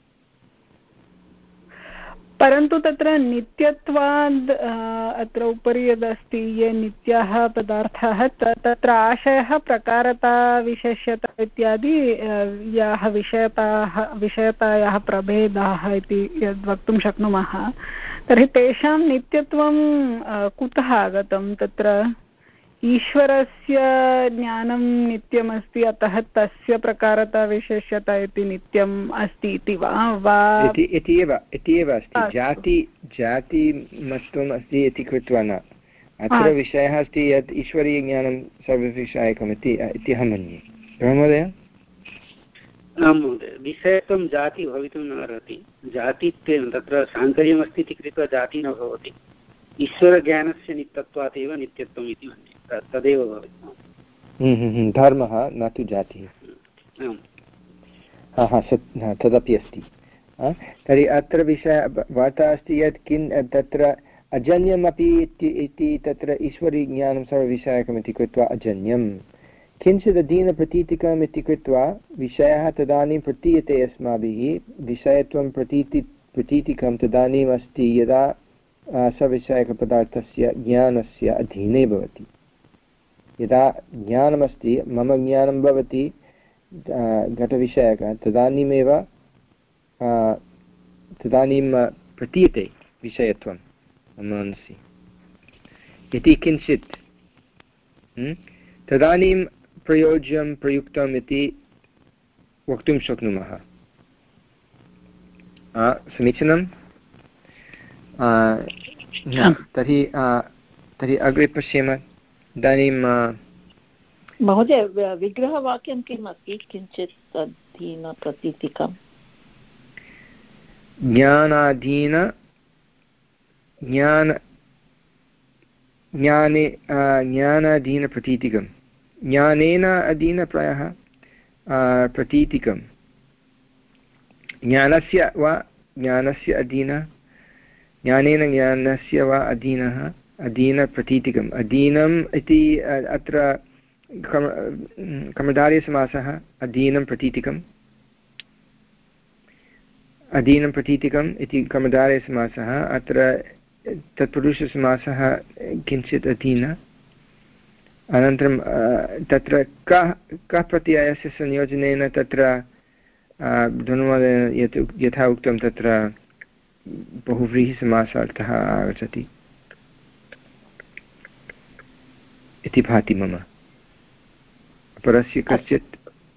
परन्तु तत्र नित्यत्वाद् अत्र उपरि यदस्ति ये नित्याः पदार्थाः तत्र आशयः प्रकारता विशेष्यता इत्यादि याः विषयताः विषयतायाः प्रभेदाः इति यद् वक्तुं शक्नुमः, तर्हि तेषां नित्यत्वं कुतः आगतं? तत्र ईश्वरस्य ज्ञानं नित्यमस्ति अतः तस्य प्रकारता विशेष्यता इति नित्यम् अस्ति इति वा वा इति एव इति एव अस्ति। जाति जातिमत्वम् अस्ति इति कृत्वा न, अत्र विषयः अस्ति यत् ईश्वरीयज्ञानं सर्वविषयकम् इति इति अहं मन्ये। महोदय? आं महोदय, विषयत्वं जाति भवितुं न अर्हति। जातित्वेन तत्र साङ्कर्यमस्ति इति कृत्वा जाति न भवति। ईश्वरज्ञानस्य नित्यत्वात् एव नित्यत्वम् इति मन्ये, तदेव भवति। धर्मः न तु जातिः। हा हा सत् तदपि अस्ति। तर्हि अत्र विषय वार्ता अस्ति यत् किं तत्र अजन्यमपि इति तत्र ईश्वरीज्ञानं सर्वविषयकमिति कृत्वा अजन्यं किञ्चित् अधीनप्रतीतिकम् इति कृत्वा विषयः तदानीं प्रतीयते अस्माभिः। विषयत्वं प्रतीति प्रतीतिकं तदानीम् अस्ति यदा सविषयकपदार्थस्य ज्ञानस्य अधीने भवति। यदा ज्ञानमस्ति, मम ज्ञानं भवति घटविषयकः, तदानीमेव तदानीं प्रतीयते विषयत्वं मम मनसि इति किञ्चित् तदानीं प्रयोज्यं प्रयुक्तम् इति वक्तुं शक्नुमः। समीचीनं। तर्हि तर्हि अग्रे पश्येम। इदानीं महोदय, विग्रहवाक्यं किम् अस्ति? किञ्चित् अधीनप्रतीतिकम् ज्ञानाधीन ज्ञान ज्ञाने ज्ञानाधीनप्रतीतिकं ज्ञानेन अधीन प्रायः प्रतीतिकं ज्ञानस्य वा ज्ञानस्य अधीन ज्ञानेन ज्ञानस्य वा अधीनः अधीनप्रतीतिकम् अधीनम् इति अत्र कर्मधारयसमासः अधीनं प्रतीतिकम् अधीनं प्रतीतिकम् इति कर्मधारयसमासः अत्र तत्पुरुषसमासः किञ्चित् अधीन अनन्तरं तत्र कः कः प्रत्ययस्य संयोजनेन तत्र धनुमहोदयेन यत् यथा उक्तं तत्र बहुव्रीहिसमासार्थः आगच्छति इति भाति मम परस्य कश्चित्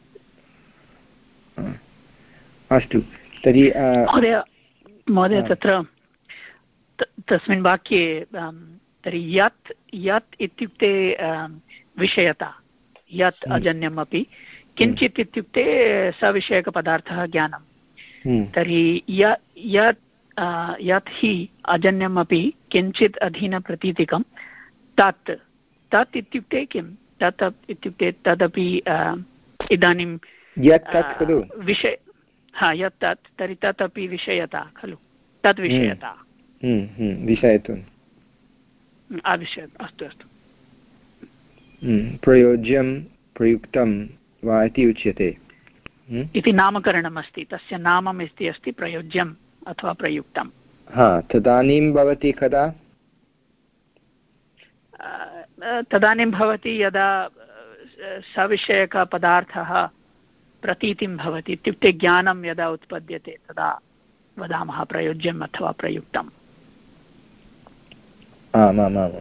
अस्तु तर्हि महोदय तत्र तस्मिन् वाक्ये तर्हि यत् यत् इत्युक्ते विषयता यत् अजन्यमपि किञ्चित् इत्युक्ते सविषयकपदार्थः ज्ञानं तर्हि यत् यत् हि अजन्यमपि किञ्चित् अधीनप्रतीतिकं तत् तत् इत्युक्ते किं तत् इत्युक्ते तदपि इदानीं विषय हा यत् तत् तर्हि तत् अपि विषयता खलु तद् विषयता विषयत्वं अविषय अस्तु अस्तु प्रयोज्यं प्रयुक्तं वा इति उच्यते इति नामकरणमस्ति तस्य नामम् अस्ति अस्ति प्रयोज्यम् अथवा प्रयुक्तं हा तदानीं भवति कदा तदानीं भवति यदा सविषयकपदार्थः प्रतीतिं भवति इत्युक्ते ज्ञानं यदा उत्पद्यते तदा वदामः प्रयोज्यम् अथवा प्रयुक्तम् आमामाम्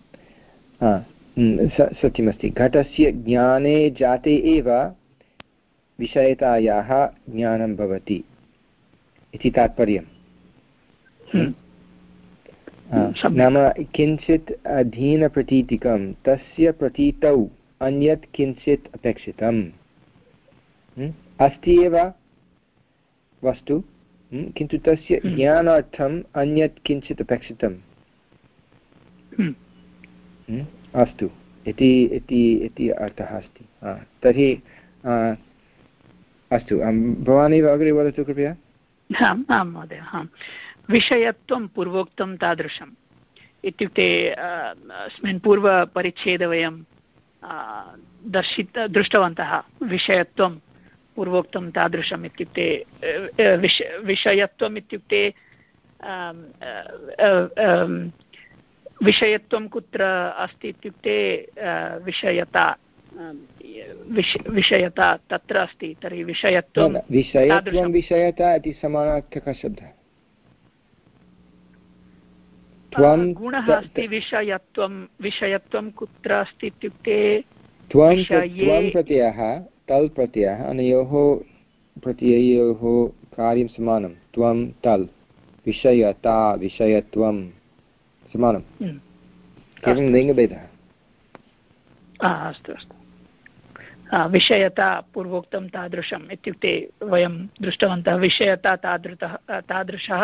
सत्यमस्ति घटस्य ज्ञाने जाते एव विषयतायाः ज्ञानं भवति इति तात्पर्यं नाम किञ्चित् अधीनप्रतीतिकं तस्य प्रतीतौ अन्यत् किञ्चित् अपेक्षितम् अस्ति एव वस्तु किन्तु तस्य ज्ञानार्थम् अन्यत् किञ्चित् अपेक्षितम् अस्तु इति इति इति अर्थः अस्ति तर्हि अस्तु भवान् एव अग्रे वदतु कृपया आम् आं महोदय आं विषयत्वं पूर्वोक्तं तादृशम् इत्युक्ते अस्मिन् पूर्वपरिच्छेदे वयं दर्शित दृष्टवन्तः विषयत्वं पूर्वोक्तं तादृशम् इत्युक्ते विष विषयत्वम् इत्युक्ते विषयत्वं कुत्र अस्ति इत्युक्ते विषयता विष विषयता तत्र अस्ति तर्हि विषयत्वं विषयत्वं विषयता इति समानार्थकः शब्दः गुणः अस्ति विषयत्वं विषयत्वं कुत्र अस्ति इत्युक्ते त्वं प्रत्ययः तल् प्रत्ययः अनयोः प्रत्यययोः कार्यं समानं त्वं तल् विषयता विषयत्वं समानं केवलं लिङ्गभेदः अस्तु अस्तु विषयता पूर्वोक्तं तादृशम् इत्युक्ते वयं दृष्टवन्तः विषयता तादृतः तादृशः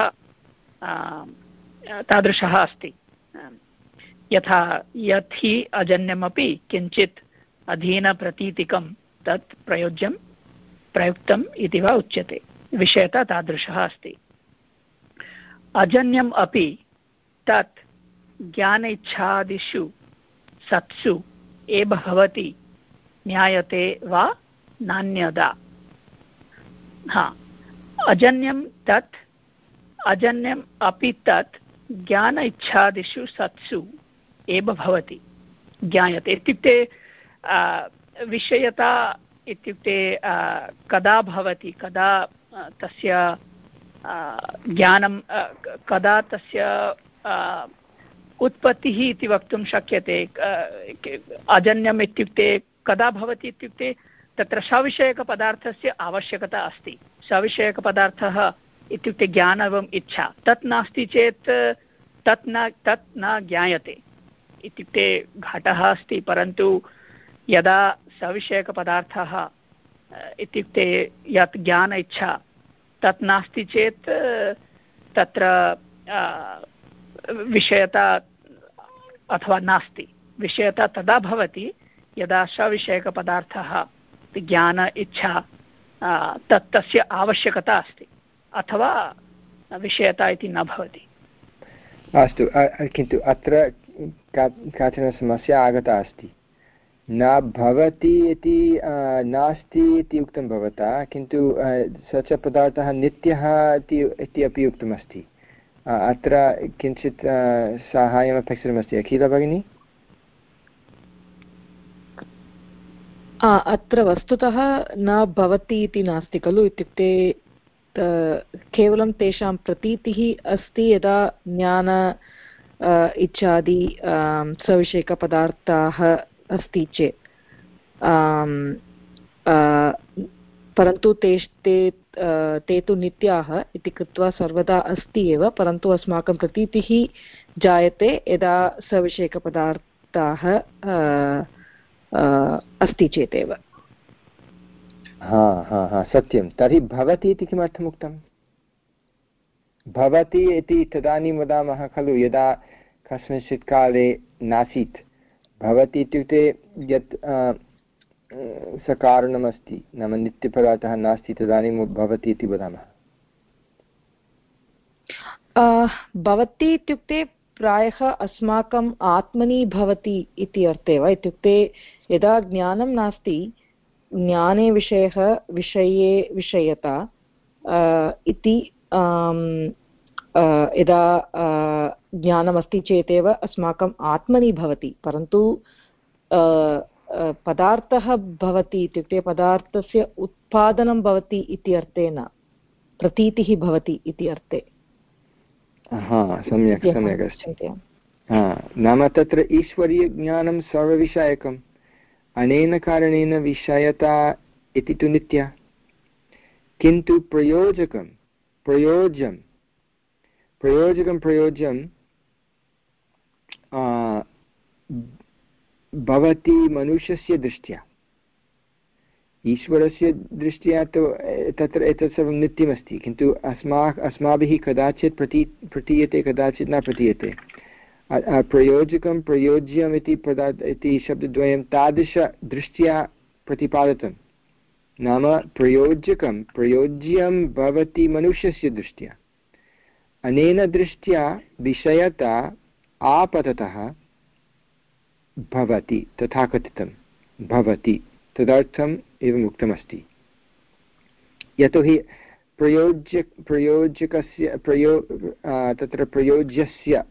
तादृशः अस्ति यथा यत् हि अजन्यमपि किञ्चित् अधीनप्रतीतिकं तत् प्रयोज्यं प्रयुक्तम् इति वा उच्यते विषयता तादृशः अस्ति अजन्यम् अपि तत् ज्ञान इच्छादिषु सत्सु एव भवति ज्ञायते वा नान्यदा हा अजन्यं तत् अजन्यम् अपि तत् ज्ञान इच्छादिषु सत्सु एव भवति ज्ञायते इत्युक्ते विषयता इत्युक्ते कदा भवति कदा तस्य ज्ञानं कदा तस्य उत्पत्तिः इति वक्तुं शक्यते अजन्यम् इत्युक्ते कदा भवति इत्युक्ते तत्र सविषयकपदार्थस्य आवश्यकता अस्ति सविषयकपदार्थः इत्युक्ते ज्ञान एवम् इच्छा तत् नास्ति चेत् तत् न तत् न ज्ञायते इत्युक्ते घटः अस्ति परन्तु यदा सविषयकपदार्थः इत्युक्ते यत् ज्ञान इच्छा तत् नास्ति चेत् तत्र विषयता अथवा नास्ति। विषयता तदा भवति यदा सविषयकपदार्थः ज्ञान इच्छा तत् तस्य आवश्यकता अस्ति अथवा विषयता इति न भवति। अस्तु, किन्तु अत्र काचन समस्या आगता अस्ति। न भवति इति नास्ति इति उक्तं भवता, किन्तु स च पदार्थः नित्यः इति अपि उक्तमस्ति। अत्र किञ्चित् साहाय्यम् अपेक्षितमस्ति। अखिला भगिनी, अत्र वस्तुतः न भवति इति नास्ति खलु, इत्युक्ते केवलं तेषां प्रतीतिः अस्ति यदा ज्ञान इच्छादि सविषयकपदार्थाः अस्ति चेत्, परन्तु ते ते ते तु नित्याः इति कृत्वा सर्वदा अस्ति एव, परन्तु अस्माकं प्रतीतिः जायते यदा सविषयकपदार्थाः अस्ति चेदेव। हा हा हा सत्यं। तर्हि भवति इति किमर्थम् उक्तं? भवति इति तदानीं वदामः खलु यदा कस्मिंश्चित् काले नासीत्। भवति इत्युक्ते यत् सकारणमस्ति, नाम नित्यपदार्थः नास्ति, तदानीं भवति इति वदामः। भवति इत्युक्ते प्रायः अस्माकम् आत्मनि भवति इति अर्थे वा? इत्युक्ते यदा ज्ञानं नास्ति, ज्ञाने विषयः विषये विषयता इति यदा ज्ञानमस्ति चेतेव अस्माकम् आत्मनि भवति, परन्तु पदार्थः भवति इत्युक्ते पदार्थस्य उत्पादनं भवति इति अर्थे न, प्रतीतिः भवति इति अर्थे। हा, सम्यक् सम्यक् अस्ति। हा, नाम तत्र ईश्वरीयज्ञानं सर्वविषयकम्, अनेन कारणेन विषयता इति तु नित्या, किन्तु प्रयोजकं प्रयोज्यं प्रयोजकं प्रयोज्यं भवति मनुष्यस्य दृष्ट्या। ईश्वरस्य दृष्ट्या तु तत्र एतत् सर्वं नित्यमस्ति, किन्तु अस्मा अस्माभिः कदाचित् प्रती प्रतीयते, कदाचित् न प्रतीयते। प्रयोजकं प्रयोज्यम् इति पदार्थ इति शब्दद्वयं तादृशदृष्ट्या प्रतिपादितं। नाम प्रयोजकं प्रयोज्यं भवति मनुष्यस्य दृष्ट्या, अनेन दृष्ट्या विषयता आपततः भवति, तथा कथितं भवति, तदर्थम् एवम् उक्तमस्ति। यतोहि प्रयोज्य प्रयोजकस्य प्रयो तत्र प्रयोज्यस्य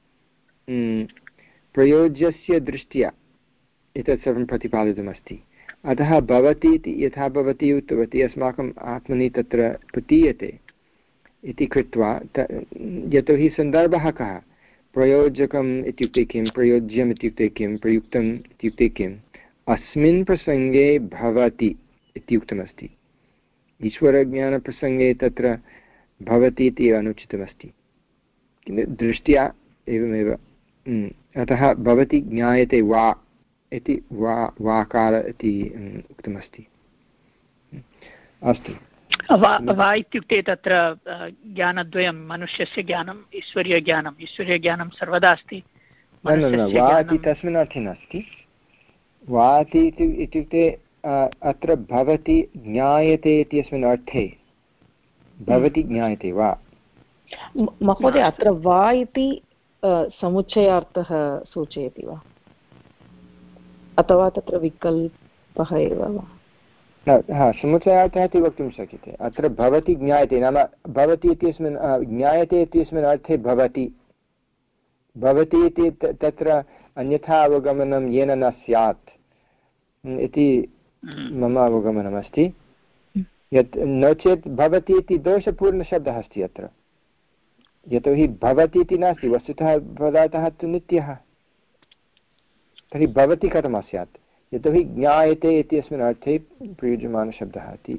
प्रयोज्यस्य दृष्ट्या एतत् सर्वं प्रतिपादितमस्ति। अतः भवति इति यथा भवती उक्तवती अस्माकम् आत्मनि तत्र प्रतीयते इति कृत्वा, यतोहि सन्दर्भः कः, प्रयोजकम् इत्युक्ते किं, प्रयोज्यम् इत्युक्ते किं, प्रयुक्तम् इत्युक्ते किम्, अस्मिन् प्रसङ्गे भवति इति उक्तमस्ति। ईश्वरज्ञानप्रसङ्गे तत्र भवति इति अनुचितमस्ति, दृष्ट्या एवमेव। अतः भवति ज्ञायते वा इति वा वाकार इति उक्तमस्ति। अस्तु, वा इत्युक्ते तत्र ज्ञानद्वयं, मनुष्यस्य ज्ञानम्, ईश्वरीयज्ञानम्। ईश्वरीयज्ञानं सर्वदा अस्ति। न न न, वा इति तस्मिन् अर्थे नास्ति। वा इत्युक्ते अत्र भवति ज्ञायते इत्यस्मिन् अर्थे भवति ज्ञायते वा। महोदय, अत्र वा इति समुच्चयार्थः सूचयति वा, अथवा तत्र विकल्पः एव वा? हा, समुच्चयार्थः इति वक्तुं शक्यते। अत्र भवति ज्ञायते, नाम भवति इत्यस्मिन् ज्ञायते इत्यस्मिन् अर्थे भवति भवति इति तत्र अन्यथा अवगमनं येन न स्यात् इति मम अवगमनमस्ति। यत् नो चेत् भवति इति दोषपूर्णशब्दः अस्ति अत्र, यतोहि भवति इति नास्ति, वस्तुतः पदार्थः तु नित्यः। तर्हि भवति कथं स्यात्, यतोहि ज्ञायते इत्यस्मिन् अर्थे प्रयुज्यमानशब्दः इति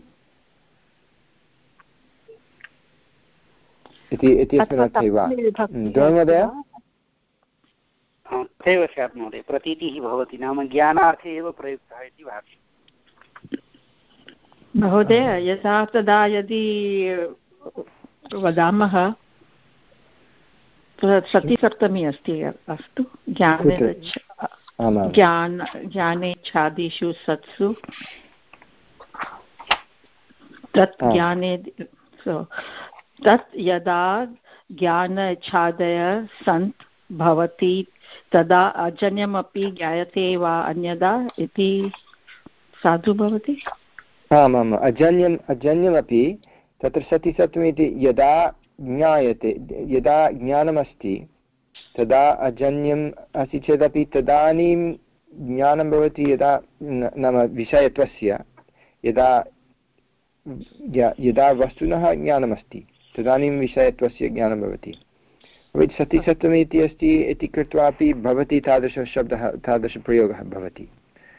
इत्यस्मिन् अर्थे वा। महोदय, तथैव स्यात् महोदय, प्रतीतिः भवति नाम ज्ञानार्थे एव प्रयुक्तः इति भाति महोदय। यथा तदा यदि वदामः सतिसप्तमी अस्ति अस्तु ज्ञाने ज्ञान ज्ञानेच्छादिषु सत्सु तत् ज्ञाने तत् यदा ज्ञानेच्छादय सन्त् भवति तदा अजन्यमपि ज्ञायते वा अन्यदा इति साधु भवति। आमाम् अजन्यम् अजन्यमपि तत्र सतिसप्तमी इति यदा ज्ञायते यदा ज्ञानमस्ति तदा अजन्यम् अस्ति चेदपि तदानीं ज्ञानं भवति यदा नाम विषयत्वस्य यदा यदा वस्तुनः ज्ञानमस्ति तदानीं विषयत्वस्य ज्ञानं भवति। सतिसप्तमी इति अस्ति इति कृत्वापि भवति तादृशशब्दः तादृशप्रयोगः भवति।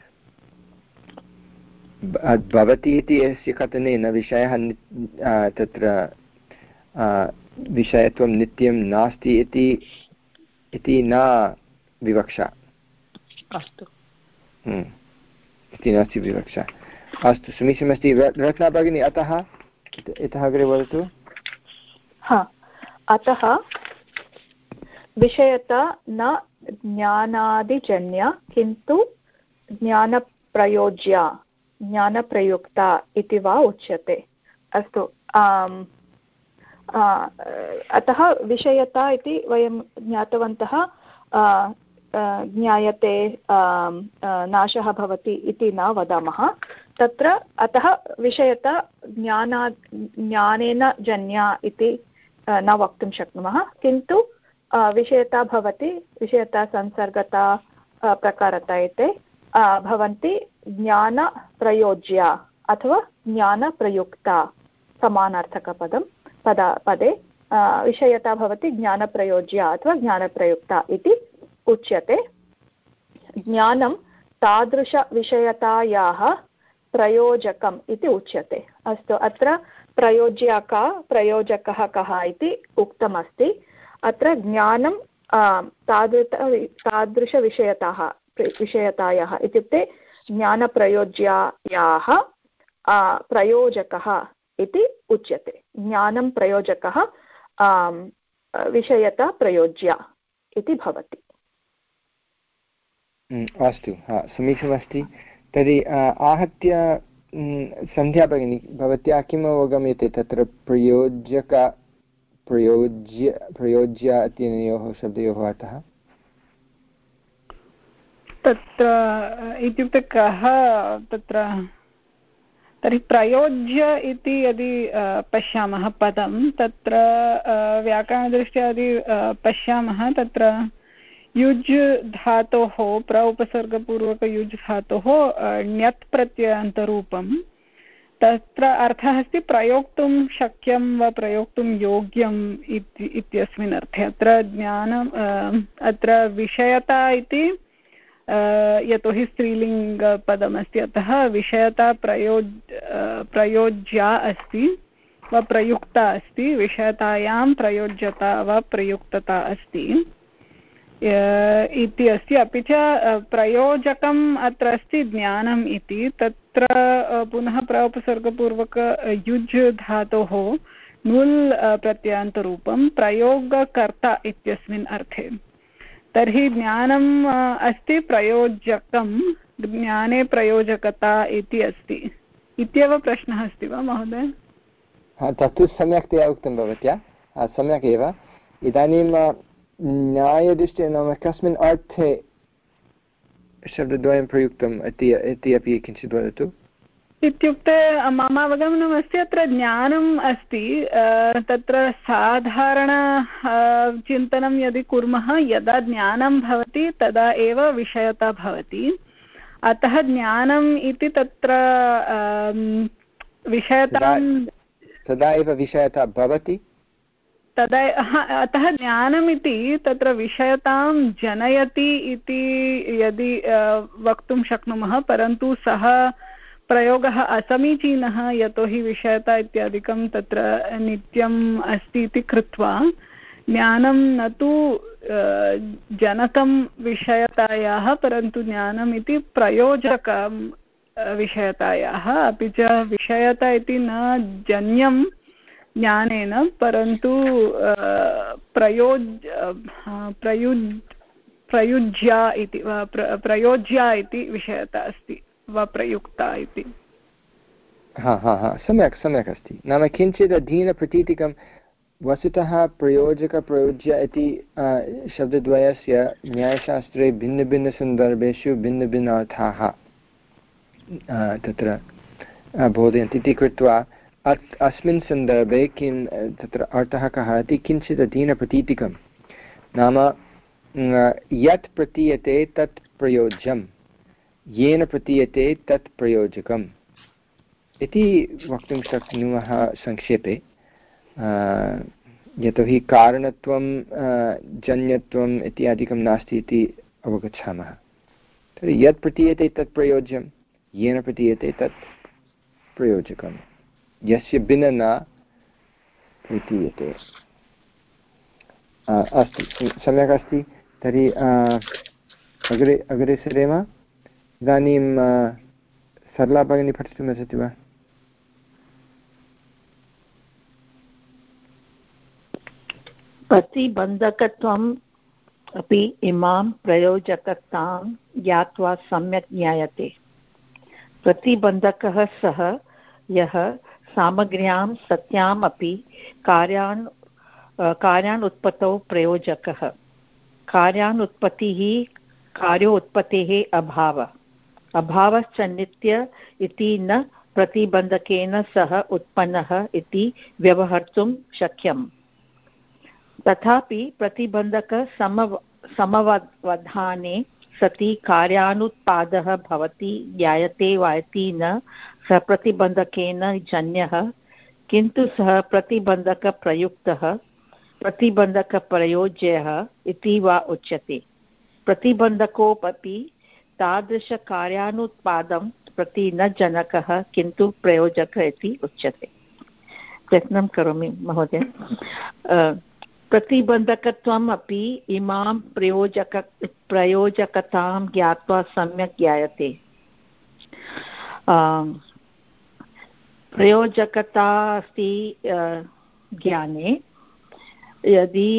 भवति इति अस्य कथनेन विषयः तत्र विषयत्वं नित्यं नास्ति इति इति न विवक्षा। अस्तु इति नास्ति विवक्षा। अस्तु समीचीनमस्ति। रत्ना भगिनी अतः इतः अग्रे वदतु। हा अतः विषयता न ज्ञानादिजन्या किन्तु ज्ञानप्रयोज्या ज्ञानप्रयुक्ता इति वा उच्यते। अस्तु अतः विषयता इति वयं ज्ञातवन्तः ज्ञायते नाशः भवति इति न वदामः तत्र। अतः विषयता ज्ञाना ज्ञानेन जन्या इति न वक्तुं शक्नुमः किन्तु विषयता भवति विषयता संसर्गता प्रकारता एते भवन्ति ज्ञानप्रयोज्या अथवा ज्ञानप्रयुक्ता समानार्थकपदं पदा पदे विषयता भवति ज्ञानप्रयोज्या अथवा ज्ञानप्रयुक्ता इति उच्यते। ज्ञानं तादृशविषयतायाः प्रयोजकम् इति उच्यते। अस्तु अत्र प्रयोज्या का प्रयोजकः कः इति उक्तमस्ति। अत्र ज्ञानं तादृश तादृशविषयताः विषयतायाः इत्युक्ते ज्ञानप्रयोज्यायाः प्रयोजकः इति उच्यते। ज्ञानं प्रयोजकः विषयता प्रयोज्या इति भवति। अस्तु हा समीचीनमस्ति। तर्हि आहत्य सन्ध्या भगिनी भवत्या किम् अवगम्यते तत्र प्रयोजक प्रयोज्य प्रयोज्य इत्यनयोः शब्दयोः अर्थः? तत्र इत्युक्ते कः तत्र तर्हि प्रयोज्य इति यदि पश्यामः पदं तत्र व्याकरणदृष्ट्या यदि पश्यामः तत्र युज् धातोः प्र उपसर्गपूर्वक युज् धातोः ण्यत् प्रत्ययान्तरूपं तत्र अर्थः अस्ति प्रयोक्तुं शक्यं वा प्रयोक्तुं योग्यम् इति इत्यस्मिन् अर्थे। अत्र ज्ञानम् अत्र विषयता इति यतोहि स्त्रीलिङ्गपदमस्ति अतः विषयता प्रयोज् प्रयोज्या अस्ति वा प्रयुक्ता अस्ति विषयतायां प्रयोज्यता वा प्रयुक्तता अस्ति इति अस्ति। अपि च प्रयोजकम् अत्र अस्ति ज्ञानम् इति तत्र पुनः प्रउपसर्गपूर्वक युज् धातोः नुल् प्रत्ययान्तरूपं प्रयोगकर्ता इत्यस्मिन् अर्थे। तर्हि ज्ञानम् अस्ति प्रयोजकं ज्ञाने प्रयोजकता इति अस्ति इत्येव प्रश्नः अस्ति वा महोदय? तत्तु सम्यक्तया उक्तं भवत्या सम्यक् एव। इदानीं न्यायदृष्ट्या नाम कस्मिन् अर्थे शब्दद्वयं प्रयुक्तम् इति इति अपि किञ्चित् वदतु। इत्युक्ते मम अवगमनमस्ति अत्र ज्ञानम् अस्ति तत्र साधारण चिन्तनं यदि कुर्मः यदा ज्ञानं भवति तदा एव विषयता भवति। अतः ज्ञानम् इति तत्र विषयतां तदा एव विषयता भवति तदा अतः ज्ञानमिति तत्र विषयतां जनयति इति यदि वक्तुं शक्नुमः परन्तु सः प्रयोगः असमीचीनः यतोहि विषयता इत्यादिकं तत्र नित्यम् अस्ति इति कृत्वा ज्ञानं न तु जनकं विषयतायाः परन्तु ज्ञानम् इति प्रयोजकं विषयतायाः। अपि च विषयता इति न जन्यं ज्ञानेन, परन्तु प्रयोज प्रयुज् प्रयुज्या इति वा प्रयोज्या इति विषयता अस्ति वा प्रयुक्ता इति। हा हा हा सम्यक् सम्यक् अस्ति। नाम किञ्चित् अधीनप्रतीतिकं वस्तुतः प्रयोजकप्रयोज्य इति शब्दद्वयस्य न्यायशास्त्रे भिन्नभिन्नसन्दर्भेषु भिन्नभिन्नार्थाः तत्र बोधयन्ति इति कृत्वा अत् अस्मिन् सन्दर्भे किं तत्र अर्थः कः इति किञ्चित् अधीनप्रतीतिकं। नाम यत् प्रतीयते तत् प्रयोज्यं, येन प्रतीयते तत् प्रयोजकम् इति वक्तुं शक्नुमः संक्षेपे। यतोहि कारणत्वं जन्यत्वम् इत्यादिकं नास्ति इति अवगच्छामः। तर्हि यत् प्रतीयते तत् प्रयोज्यं, येन प्रतीयते तत् प्रयोजकं, यस्य भिन्न न प्रतीयते। अस्तु, सम्यक् अस्ति। तर्हि अग्रे अग्रे सरेम। इदानीं सरला भगिनी पठितुम् इच्छति वा? प्रतिबन्धकत्वम् अपि इमां प्रयोजकतां ज्ञात्वा सम्यक् ज्ञायते। प्रतिबन्धकः सः यः सामग्र्यां सत्याम् अपि कार्यान् कार्यान् उत्पत्तौ प्रयोजकः। कार्यानुत्पत्तिः कार्योत्पत्तेः अभाव अभावश्च नित्य इति न प्रतिबन्धकेन सह उत्पन्नः इति व्यवहर्तुं शक्यम्। तथापि प्रतिबन्धक समव समवधाने सति कार्यानुत्पादः भवति ज्ञायते वा इति न सः प्रतिबन्धकेन जन्यः, किन्तु सः प्रतिबन्धकप्रयुक्तः प्रतिबन्धकप्रयोज्यः इति वा उच्यते। प्रतिबन्धकोऽपि तादृशकार्यानुत्पादं प्रति न जनकः किन्तु प्रयोजकः इति उच्यते। प्रयत्नं करोमि महोदय। प्रतिबन्धकत्वम् अपि इमां प्रयोजक प्रयोजकतां ज्ञात्वा सम्यक् ज्ञायते। प्रयोजकता अस्ति ज्ञाने। यदि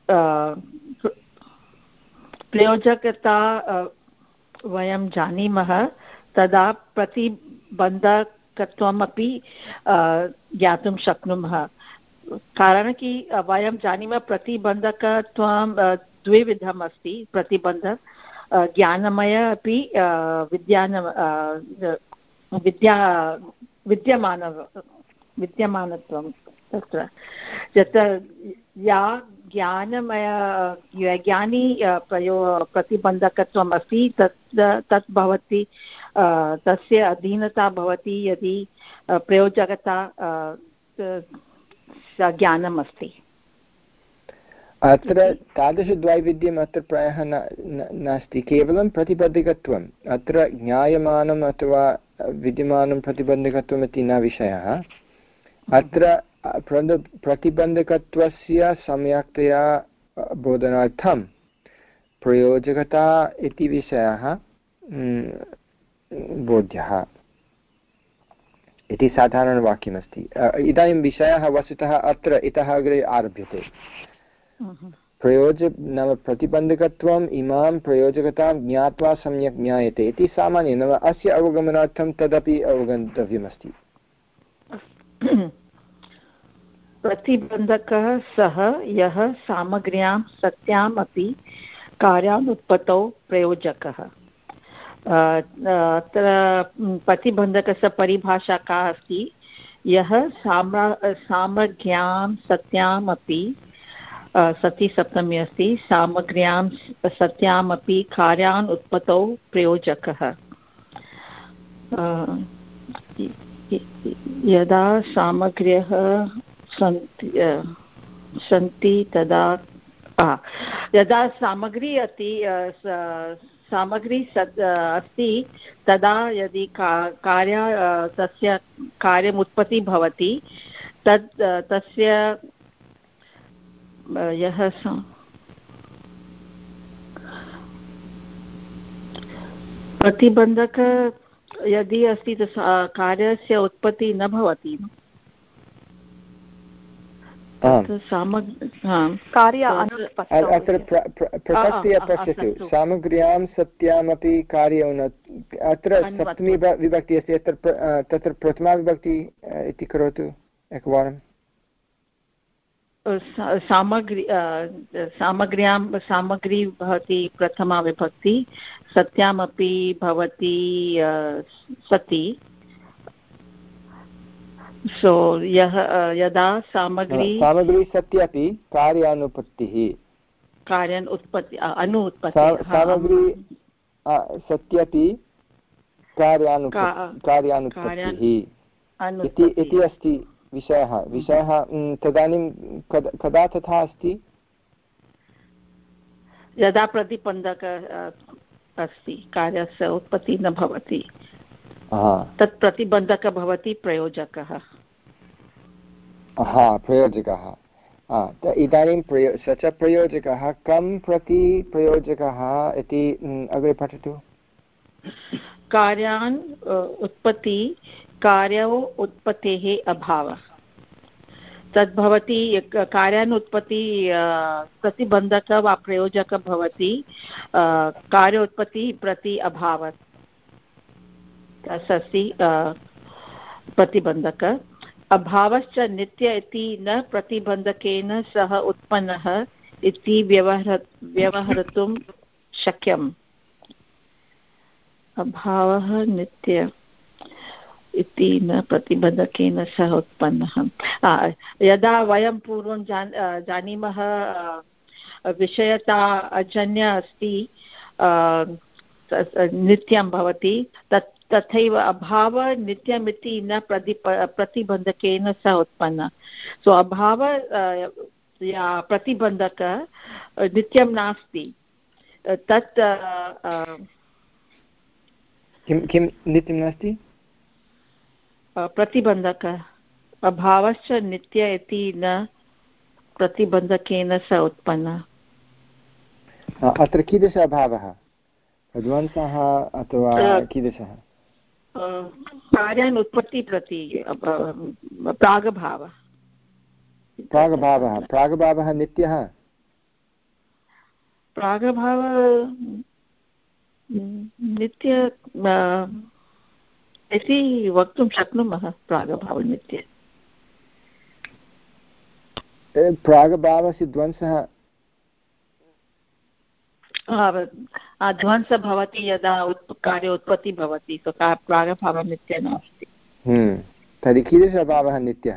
प्रयोजकता वयं जानीमः तदा प्रतिबन्धकत्वमपि ज्ञातुं शक्नुमः। कारणं कि वयं जानीमः प्रतिबन्धकत्वं द्विविधम् अस्ति। प्रतिबन्ध ज्ञानमय अपि विज्ञान विद्या विद्यमान विद्यमानत्वं। तत्र यत् या ज्ञानमय ज्ञानी प्रयो प्रतिबन्धकत्वम् अस्ति तत् तत् भवति तस्य अधीनता भवति यदि प्रयोजकता ज्ञानम् अस्ति। अत्र तादृशद्वैविध्यम् अत्र प्रायः नास्ति, केवलं प्रतिबन्धकत्वम्। अत्र ज्ञायमानम् अथवा विद्यमानं प्रतिबन्धकत्वम् इति न विषयः। अत्र प्रतिबन्धकत्वस्य सम्यक्तया बोधनार्थं प्रयोजकता इति विषयः बोध्यः इति साधारणवाक्यमस्ति। इदानीं विषयः वस्तुतः अत्र इतः अग्रे आरभ्यते। प्रयोज नाम प्रतिबन्धकत्वम् इमां प्रयोजकतां ज्ञात्वा सम्यक् ज्ञायते इति सामान्यं, नाम अस्य अवगमनार्थं तदपि अवगन्तव्यमस्ति। प्रतिबन्धकः सः यः सामग्र्यां सत्याम् अपि कार्यानुत्पत्तौ प्रयोजकः। अत्र प्रतिबन्धकस्य परिभाषा का अस्ति? यः साम्रा सामग्र्यां सत्याम् अपि सति सप्तमी अस्ति, सामग्र्यां सत्यामपि कार्यान् उत्पत्तौ प्रयोजकः। यदा सामग्र्यः सन्ति सन्ति तदा यदा सामग्री अस्ति सामग्री अस्ति तदा यदि कार्य तस्य कार्यम् उत्पत्ति भवति तत् तस्य यः प्रतिबन्धक यदि अस्ति तत् कार्यस्य उत्पत्ति न भवति। अत्र प्रपत्या पश्यतु सामग्र्यां सत्यामपि कार्ये उन्नत अत्र सप्तमी विभक्ति अस्ति अत्र तत्र प्रथमा विभक्ति इति करोतु एकवारं सामग्री सामग्र्यां सामग्री भवति प्रथमा विभक्ति सत्यामपि भवति सति सो यः यदा सामग्री सामग्री सत्यपि कार्यानुपत्तिः कार्यान् उत्पत्ति अनु उत्पत्तिः सामग्री सत्यपि कार्यानुपत्तिः इति अस्ति विषयः विषयः तदानीं कदा तथा अस्ति यदा प्रतिबन्धक अस्ति कार्यस्य उत्पत्तिः न भवति तत् प्रतिबन्धकः भवति प्रयोजकः हा प्रयोजकः इदानीं प्रयो स च प्रयोजकः कं प्रति प्रयोजकः इति अग्रे पठतु कार्यान् उत्पत्ति कार्यो उत्पत्तेः अभावः तद्भवति कार्यानुत्पत्ति प्रतिबन्धकः वा प्रयोजकः भवति कार्योत्पत्ति प्रति अभावः अस्ति प्रतिबन्धकः अभावश्च नित्य इति न प्रतिबन्धकेन सह उत्पन्नः इति व्यवहर व्यवहर्तुं शक्यम् अभावः नित्य इति न प्रतिबन्धकेन सह उत्पन्नः यदा वयं पूर्वं जान जानीमः विषयता अजन्य अस्ति नित्यं भवति तत् तथैव अभाव नित्यमिति न प्रति प्रतिबन्धकेन सह उत्पन्नः सो अभाव या प्रतिबन्धक नित्यं नास्ति तत् किं किं नित्यं नास्ति प्रतिबन्धक अभावश्च नित्य इति न प्रतिबन्धकेन सह उत्पन्नः अत्र कीदृश अभावः विद्वांसः अथवा कीदृशः कार्यान् उत्पत्ति प्रति प्रागभावः प्रागभावः प्रागभावः नित्यः प्रागभावः नित्य इति वक्तुं शक्नुमः प्रागभावः नित्य प्रागभावस्य ध्वंसः ध्वंसः भवति यदा कार्य उत्पत्तिः भवति सो प्रागभावः नित्यः नास्ति तर्हि कीदृश अभावः नित्यः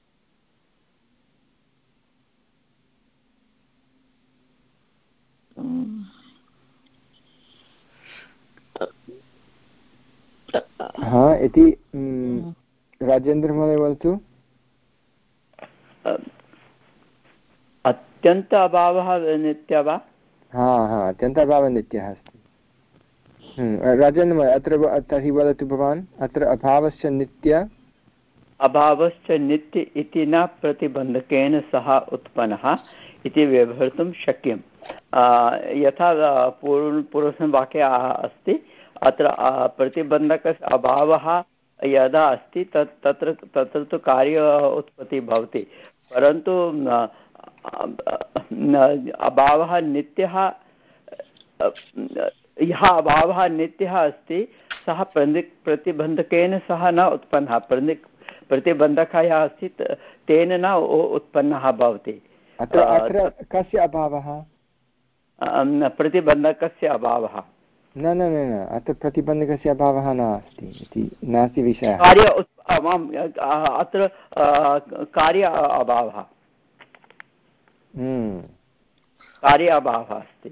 हा इति राजेन्द्रमहोदय वदतु अत्यन्त अभावः नित्यः वा हा हा अत्यन्ताभावः नित्यः अस्ति राजेन्द्र अत्र तर्हि वदतु भवान् अत्र अभावश्च नित्य अभावश्च नित्य इति न प्रतिबन्धकेन सह उत्पन्नः इति व्यवहर्तुं शक्यं यथा पूर्व पूर्वस्मिन् वाक्ये अस्ति अत्र प्रतिबन्धकस्य अभावः यदा अस्ति तत् तत्र तत्र तु कार्य उत्पत्तिः भवति परन्तु अभावः नित्यः यः अभावः नित्यः अस्ति सः प्रतिबन्धकेन सह न उत्पन्नः प्रतिबन्धकः यः अस्ति तेन न उत्पन्नः भवति अत्र कस्य अभावः प्रतिबन्धकस्य अभावः न न न न अत्र प्रतिबन्धकस्य अभावः नास्ति इति नास्ति विषयः कार्य अत्र कार्य अभावः कार्य अभावः अस्ति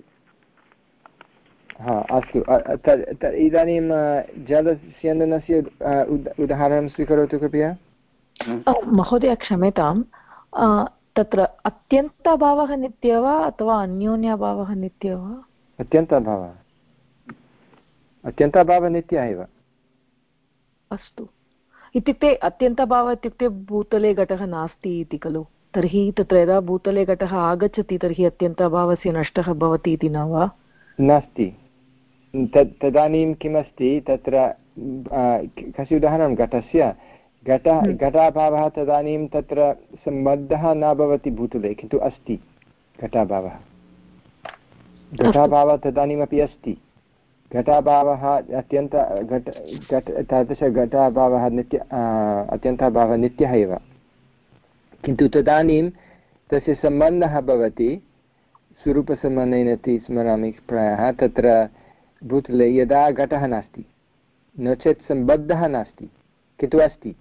हा अस्तु इदानीं जलस्यन्दनस्य उदाहरणं स्वीकरोतु कृपया महोदय क्षम्यतां तत्र अत्यन्ताभावः नित्यः वा अथवा अन्योन्याभावः नित्यः वा अत्यन्ताभावः अत्यन्ताभावः नित्यः एव अस्तु इत्युक्ते अत्यन्ताभावः इत्युक्ते भूतले घटः नास्ति इति खलु तर्हि तत्र यदा भूतले घटः आगच्छति तर्हि अत्यन्ताभावस्य नष्टः भवति इति न वा नास्ति तद् तदानीं किमस्ति तत्र कस्य उदाहरणं घटस्य घटः घटाभावः तदानीं तत्र सम्बद्धः न भवति भूतले किन्तु अस्ति घटाभावः घटाभावः तदानीमपि अस्ति घटाभावः अत्यन्त घट घट तादृशघटाभावः नित्य अत्यन्ताभावः नित्यः एव किन्तु तदानीं तस्य सम्बन्धः भवति स्वरूपसम्बन्धेन इति स्मरामि प्रायः तत्र भूतले यदा घटः नास्ति नो चेत् सम्बद्धः नास्ति किन्तु अस्ति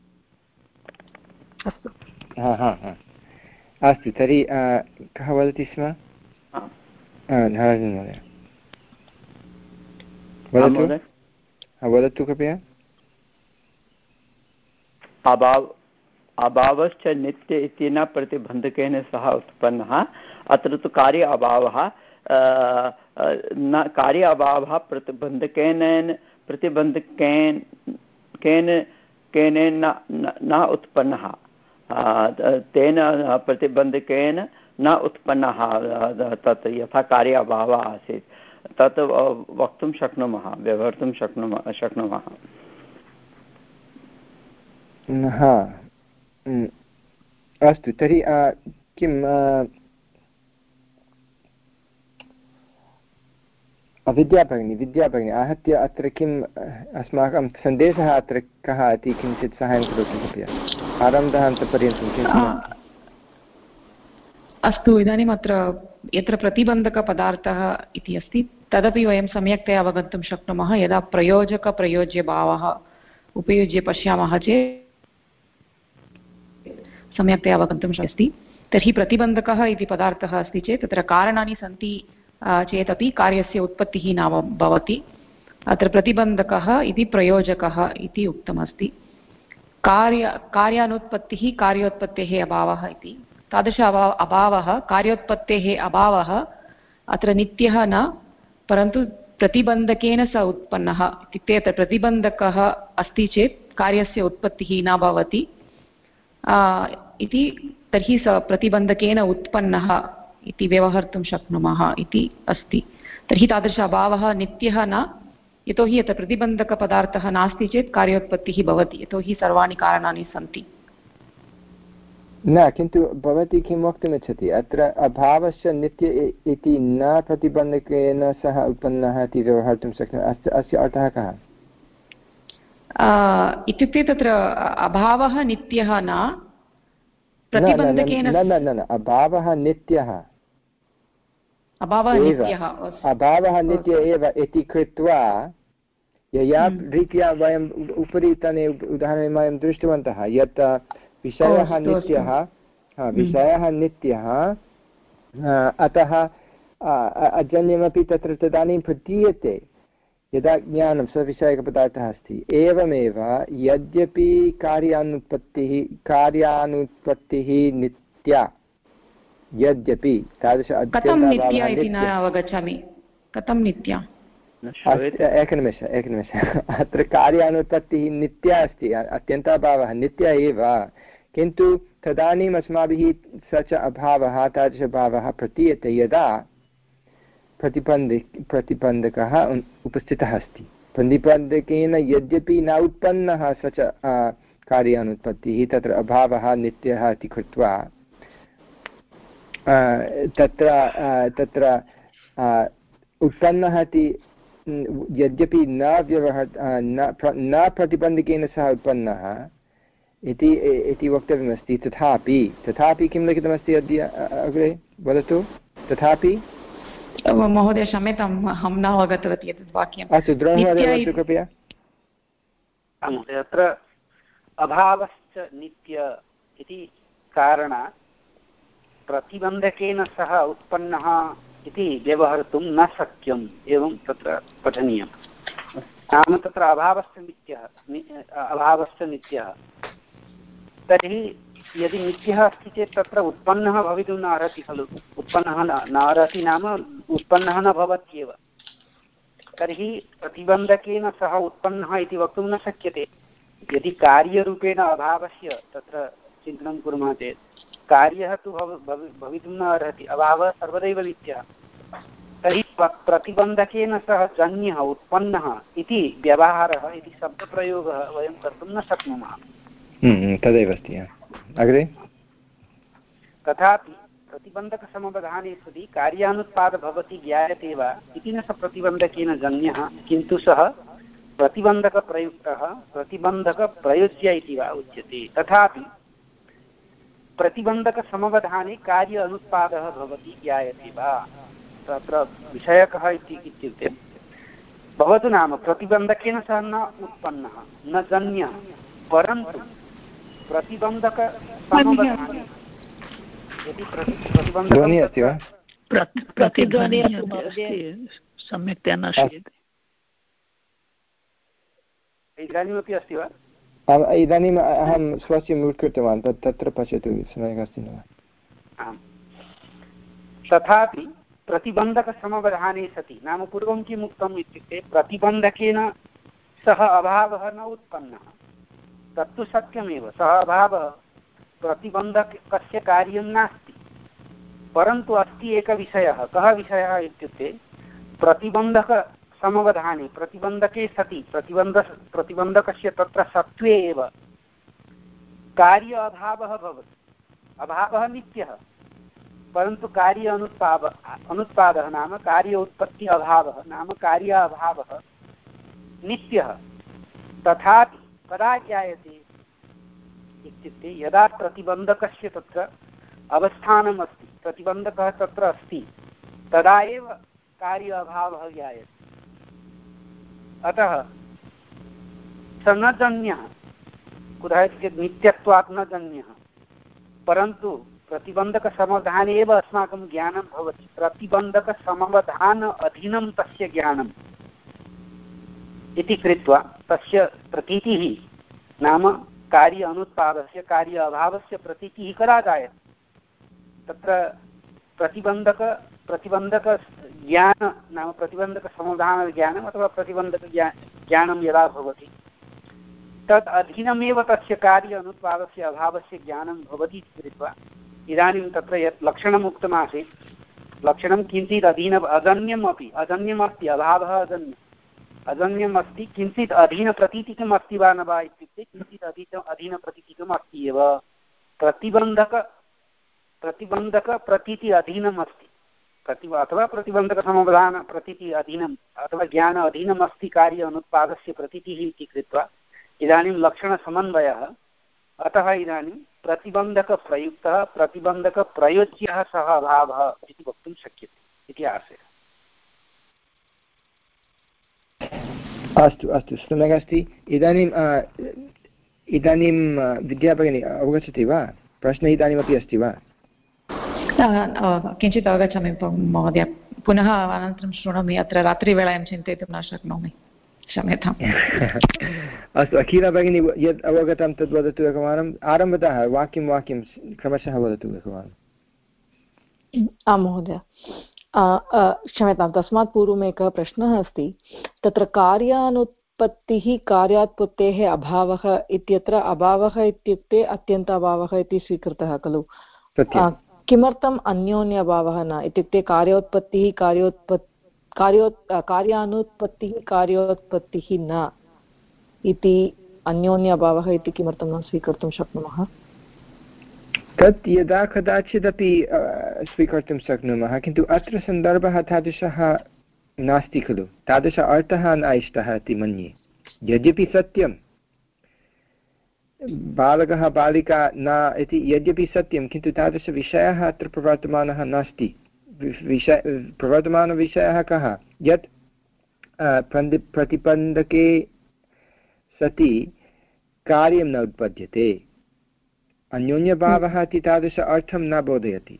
हा हा हा अस्तु तर्हि कः वदति स्म धनराजन् महोदय वदतु वदतु कृपया अभाव अभावश्च नित्य इति न प्रतिबन्धकेन सह उत्पन्नः अत्र तु कार्य अभावः न कार्य अभावः प्रतिबन्धकेन प्रतिबन्धकेन केन केन न उत्पन्नः तेन प्रतिबन्धकेन न उत्पन्नः तत् यथा कार्य अभावः आसीत् तत् वक्तुं शक्नुमः व्यवहर्तुं शक्नुमः शक्नुमः हा अस्तु तर्हि किं विद्याभगिनी विद्याभगिनी आहत्य अत्र किम् अस्माकं सन्देशः अत्र कः इति किञ्चित् साहाय्यं करोतु कृपया आरम्भतः अन्तपर्यन्तं किञ्चित् अस्तु इदानीम् अत्र यत्र प्रतिबन्धकपदार्थः इति अस्ति तदपि वयं सम्यक्तया अवगन्तुं शक्नुमः यदा प्रयोजकप्रयोज्यभावः उपयुज्य पश्यामः चेत् सम्यक्तया अवगन्तुं शक्यते तर्हि प्रतिबन्धकः इति पदार्थः अस्ति चेत् तत्र कारणानि सन्ति चेदपि कार्यस्य उत्पत्तिः न भवति अत्र प्रतिबन्धकः इति प्रयोजकः इति उक्तमस्ति कार्य कार्यानुत्पत्तिः कार्योत्पत्तेः अभावः इति तादृश अभाव अभावः कार्योत्पत्तेः अभावः अत्र नित्यः न परन्तु प्रतिबन्धकेन सह उत्पन्नः इत्युक्ते अत्र प्रतिबन्धकः अस्ति चेत् कार्यस्य उत्पत्तिः न भवति इति तर्हि स प्रतिबन्धकेन उत्पन्नः इति व्यवहर्तुं शक्नुमः इति अस्ति तर्हि तादृश अभावः नित्यः न यतोहि अत्र प्रतिबन्धकपदार्थः नास्ति चेत् कार्योत्पत्तिः भवति यतोहि सर्वाणि कारणानि सन्ति न किन्तु भवती किं वक्तुमिच्छति अत्र अभावस्य नित्य इति न प्रतिबन्धकेन सह उत्पन्नः इति व्यवहर्तुं शक्नुमः अस्य अर्थः कः इत्युक्ते तत्र अभावः नित्यः न प्रतिबन्धकेन न न न अभावः नित्यः अभावः नित्यः अभावः नित्य एव इति कृत्वा यया रीत्या वयम् उपरितने उदाहरणे वयं दृष्टवन्तः यत् विषयः नित्यः विषयः नित्यः अतः अजन्यमपि तत्र तदानीं प्रतीयते यदा ज्ञानं सविषयकपदार्थः अस्ति एवमेव यद्यपि कार्यानुत्पत्तिः कार्यानुत्पत्तिः नित्या यद्यपि तादृश कथं नित्या इति न अवगच्छामि कथं नित्या एकनिमेषः एकनिमेषः अत्र कार्यानुत्पत्तिः नित्या अस्ति अत्यन्ताभावः नित्य एव किन्तु तदानीम् अस्माभिः स च अभावः तादृशभावः प्रतीयते यदा प्रतिबन्ध प्रतिबन्धकः उपस्थितः अस्ति प्रतिबन्धकेन यद्यपि न उत्पन्नः स च कार्यानुत्पत्तिः तत्र अभावः नित्यः इति कृत्वा तत्र तत्र उत्पन्नः इति यद्यपि न व्यवहर् न प्रतिबन्धकेन सह उत्पन्नः इति इति वक्तव्यमस्ति तथापि तथापि किं लिखितमस्ति अद्य अग्रे वदतु तथापि महोदय क्षम्यताम् अहं न अवगतवती एतत् वाक्यम् अस्तु द्रोणमहोदय वदतु कृपया महोदय अत्र अभावश्च नित्य इति कारणात् प्रतिबन्धकेन सह उत्पन्नः इति व्यवहर्तुं न शक्यम् एवं तत्र पठनीयं नाम तत्र अभावस्य नित्यः अभावश्च नित्यः तर्हि यदि नित्यः अस्ति चेत् तत्र उत्पन्नः भवितुं न अर्हति खलु उत्पन्नः न अर्हति नाम उत्पन्नः न भवत्येव तर्हि प्रतिबन्धकेन सह उत्पन्नः इति वक्तुं न शक्यते यदि कार्यरूपेण अभावस्य तत्र चिन्तनं कुर्मः चेत् कार्यः तु भव भवितुं न अर्हति अभावः सर्वदैव नित्यः तर्हि प्रतिबन्धकेन सह जन्यः उत्पन्नः इति व्यवहारः इति शब्दप्रयोगः वयं कर्तुं न शक्नुमः तदेव अस्ति। अग्रे तथापि प्रतिबन्धकसमवधाने सति कार्यानुत्पादः भवति ज्ञायते वा इति न स प्रतिबन्धकेन जन्यः, किन्तु सः प्रतिबन्धकप्रयुक्तः प्रतिबन्धकप्रयोज्य इति वा उच्यते। तथापि प्रतिबन्धकसमवधाने कार्य अनुत्पादः भवति ज्ञायते वा। तत्र विषयकः इत्युक्ते भवतु नाम प्रतिबन्धकेन सह न उत्पन्नः न जन्यः, परन्तु प्रतिबन्धकसमवधाने यदि ध्वनिः अस्ति वा? सम्यक्तया न श्रूयते। इदानीमपि अस्ति वा? इदानीम् अहं स्वस्य म्यूट् कृतवान्, तत् तत्र पश्यतु सम्यक् अस्ति न वा? आम्। तथापि प्रतिबन्धकसमवधाने सति, नाम पूर्वं किम् उक्तम् इत्युक्ते प्रतिबन्धकेन सह अभावः न उत्पन्नः, तत्तु सत्यमेव, सः अभावः प्रतिबन्धकस्य कार्यं नास्ति, परन्तु अस्ति एकः विषयः। कः विषयः इत्युक्ते प्रतिबन्धकसमवधाने प्रतिबन्धके सति प्रतिबन्ध प्रतिबन्धकस्य तत्र सत्त्वे एव कार्य अभावः भवति। अभावः नित्यः, परन्तु कार्य अनुत्पाद अनुत्पादः नाम कार्य उत्पत्ति अभावः नाम कार्य अभावः नित्यः। तथापि कदा ज्ञायते इत्युक्ते यदा प्रतिबन्धकस्य तत्र अवस्थानम् अस्ति, प्रतिबन्धकः तत्र अस्ति, तदा एव कार्य अभावः ज्ञायते। अतः स न जन्यः, कुतः इत्युक्ते नित्यत्वात् न जन्यः, परन्तु प्रतिबन्धकसमवधाने एव अस्माकं ज्ञानं भवति। प्रतिबन्धकसमवधान अधीनं तस्य ज्ञानम् इति कृत्वा तस्य प्रतीतिः नाम कार्य अनुत्पादस्य कार्य अभावस्य प्रतीतिः कदा जायते? तत्र प्रतिबन्धक प्रतिबन्धक ज्ञान नाम प्रतिबन्धकसमवधानज्ञानम् अथवा प्रतिबन्धकज्ञा ज्ञानं यदा भवति तद् अधीनमेव तस्य कार्य अनुत्पादस्य अभावस्य ज्ञानं भवति इति कृत्वा इदानीं तत्र यत् लक्षणम् उक्तमासीत्, लक्षणं किञ्चित् अधीन अजन्यम् अपि अजन्यमस्ति, अभावः अजन्यम् अजन्यम् अस्ति, किञ्चित् अधीनप्रतीतिकम् अस्ति वा न वा इत्युक्ते किञ्चित् अधीन अधीनप्रतीतिकम् अस्ति एव। प्रतिबन्धक प्रतिबन्धकप्रतीति अधीनम् अस्ति, प्रति अथवा प्रतिबन्धकसमवधान प्रतीति अधीनम् अथवा ज्ञान अधीनम् अस्ति कार्य अनुत्पादस्य प्रतीतिः इति कृत्वा इदानीं लक्षणसमन्वयः। अतः इदानीं प्रतिबन्धकप्रयुक्तः प्रतिबन्धकप्रयोज्यः सः अभावः इति वक्तुं शक्यते इति आशयः। अस्तु अस्तु सम्यक् अस्ति। इदानीम् इदानीं विद्याभगिनी अवगच्छति वा? प्रश्नः इदानीमपि अस्ति वा? किञ्चित् अवगच्छामि महोदय, पुनः अनन्तरं शृणोमि। अत्र रात्रिवेलायां चिन्तयितुं न शक्नोमि, क्षम्यताम्। अस्तु अखिला भगिनी यद् अवगतं तद् वदतु एकवारम्। आरम्भतः वाक्यं वाक्यं क्रमशः वदतु एकवारम्। आं महोदय, क्षम्यतां, तस्मात् पूर्वम् एकः प्रश्नः अस्ति। तत्र कार्यानुत्पत्तिः कार्यात्पत्तेः अभावः इत्यत्र अभावः इत्युक्ते अत्यन्त अभावः इति स्वीकृतः खलु? किमर्थम् अन्योन्य अभावः न? इत्युक्ते कार्योत्पत्तिः कार्योत्पत् कार्यो कार्यानुत्पत्तिः कार्योत्पत्तिः न इति अन्योन्य अभावः इति किमर्थं न स्वीकर्तुं शक्नुमः? तत् यदा कदाचिदपि स्वीकर्तुं शक्नुमः, किन्तु अत्र सन्दर्भः तादृशः नास्ति खलु, तादृश अर्थः न इष्टः इति मन्ये। यद्यपि सत्यं बालकः बालिका न इति यद्यपि सत्यं, किन्तु तादृशविषयः अत्र प्रवर्तमानः नास्ति। विषय प्रवर्तमानविषयः कः? यत् प्रतिबन्धके सति कार्यं न उत्पद्यते, अन्योन्यभावः इति तादृश अर्थं न बोधयति।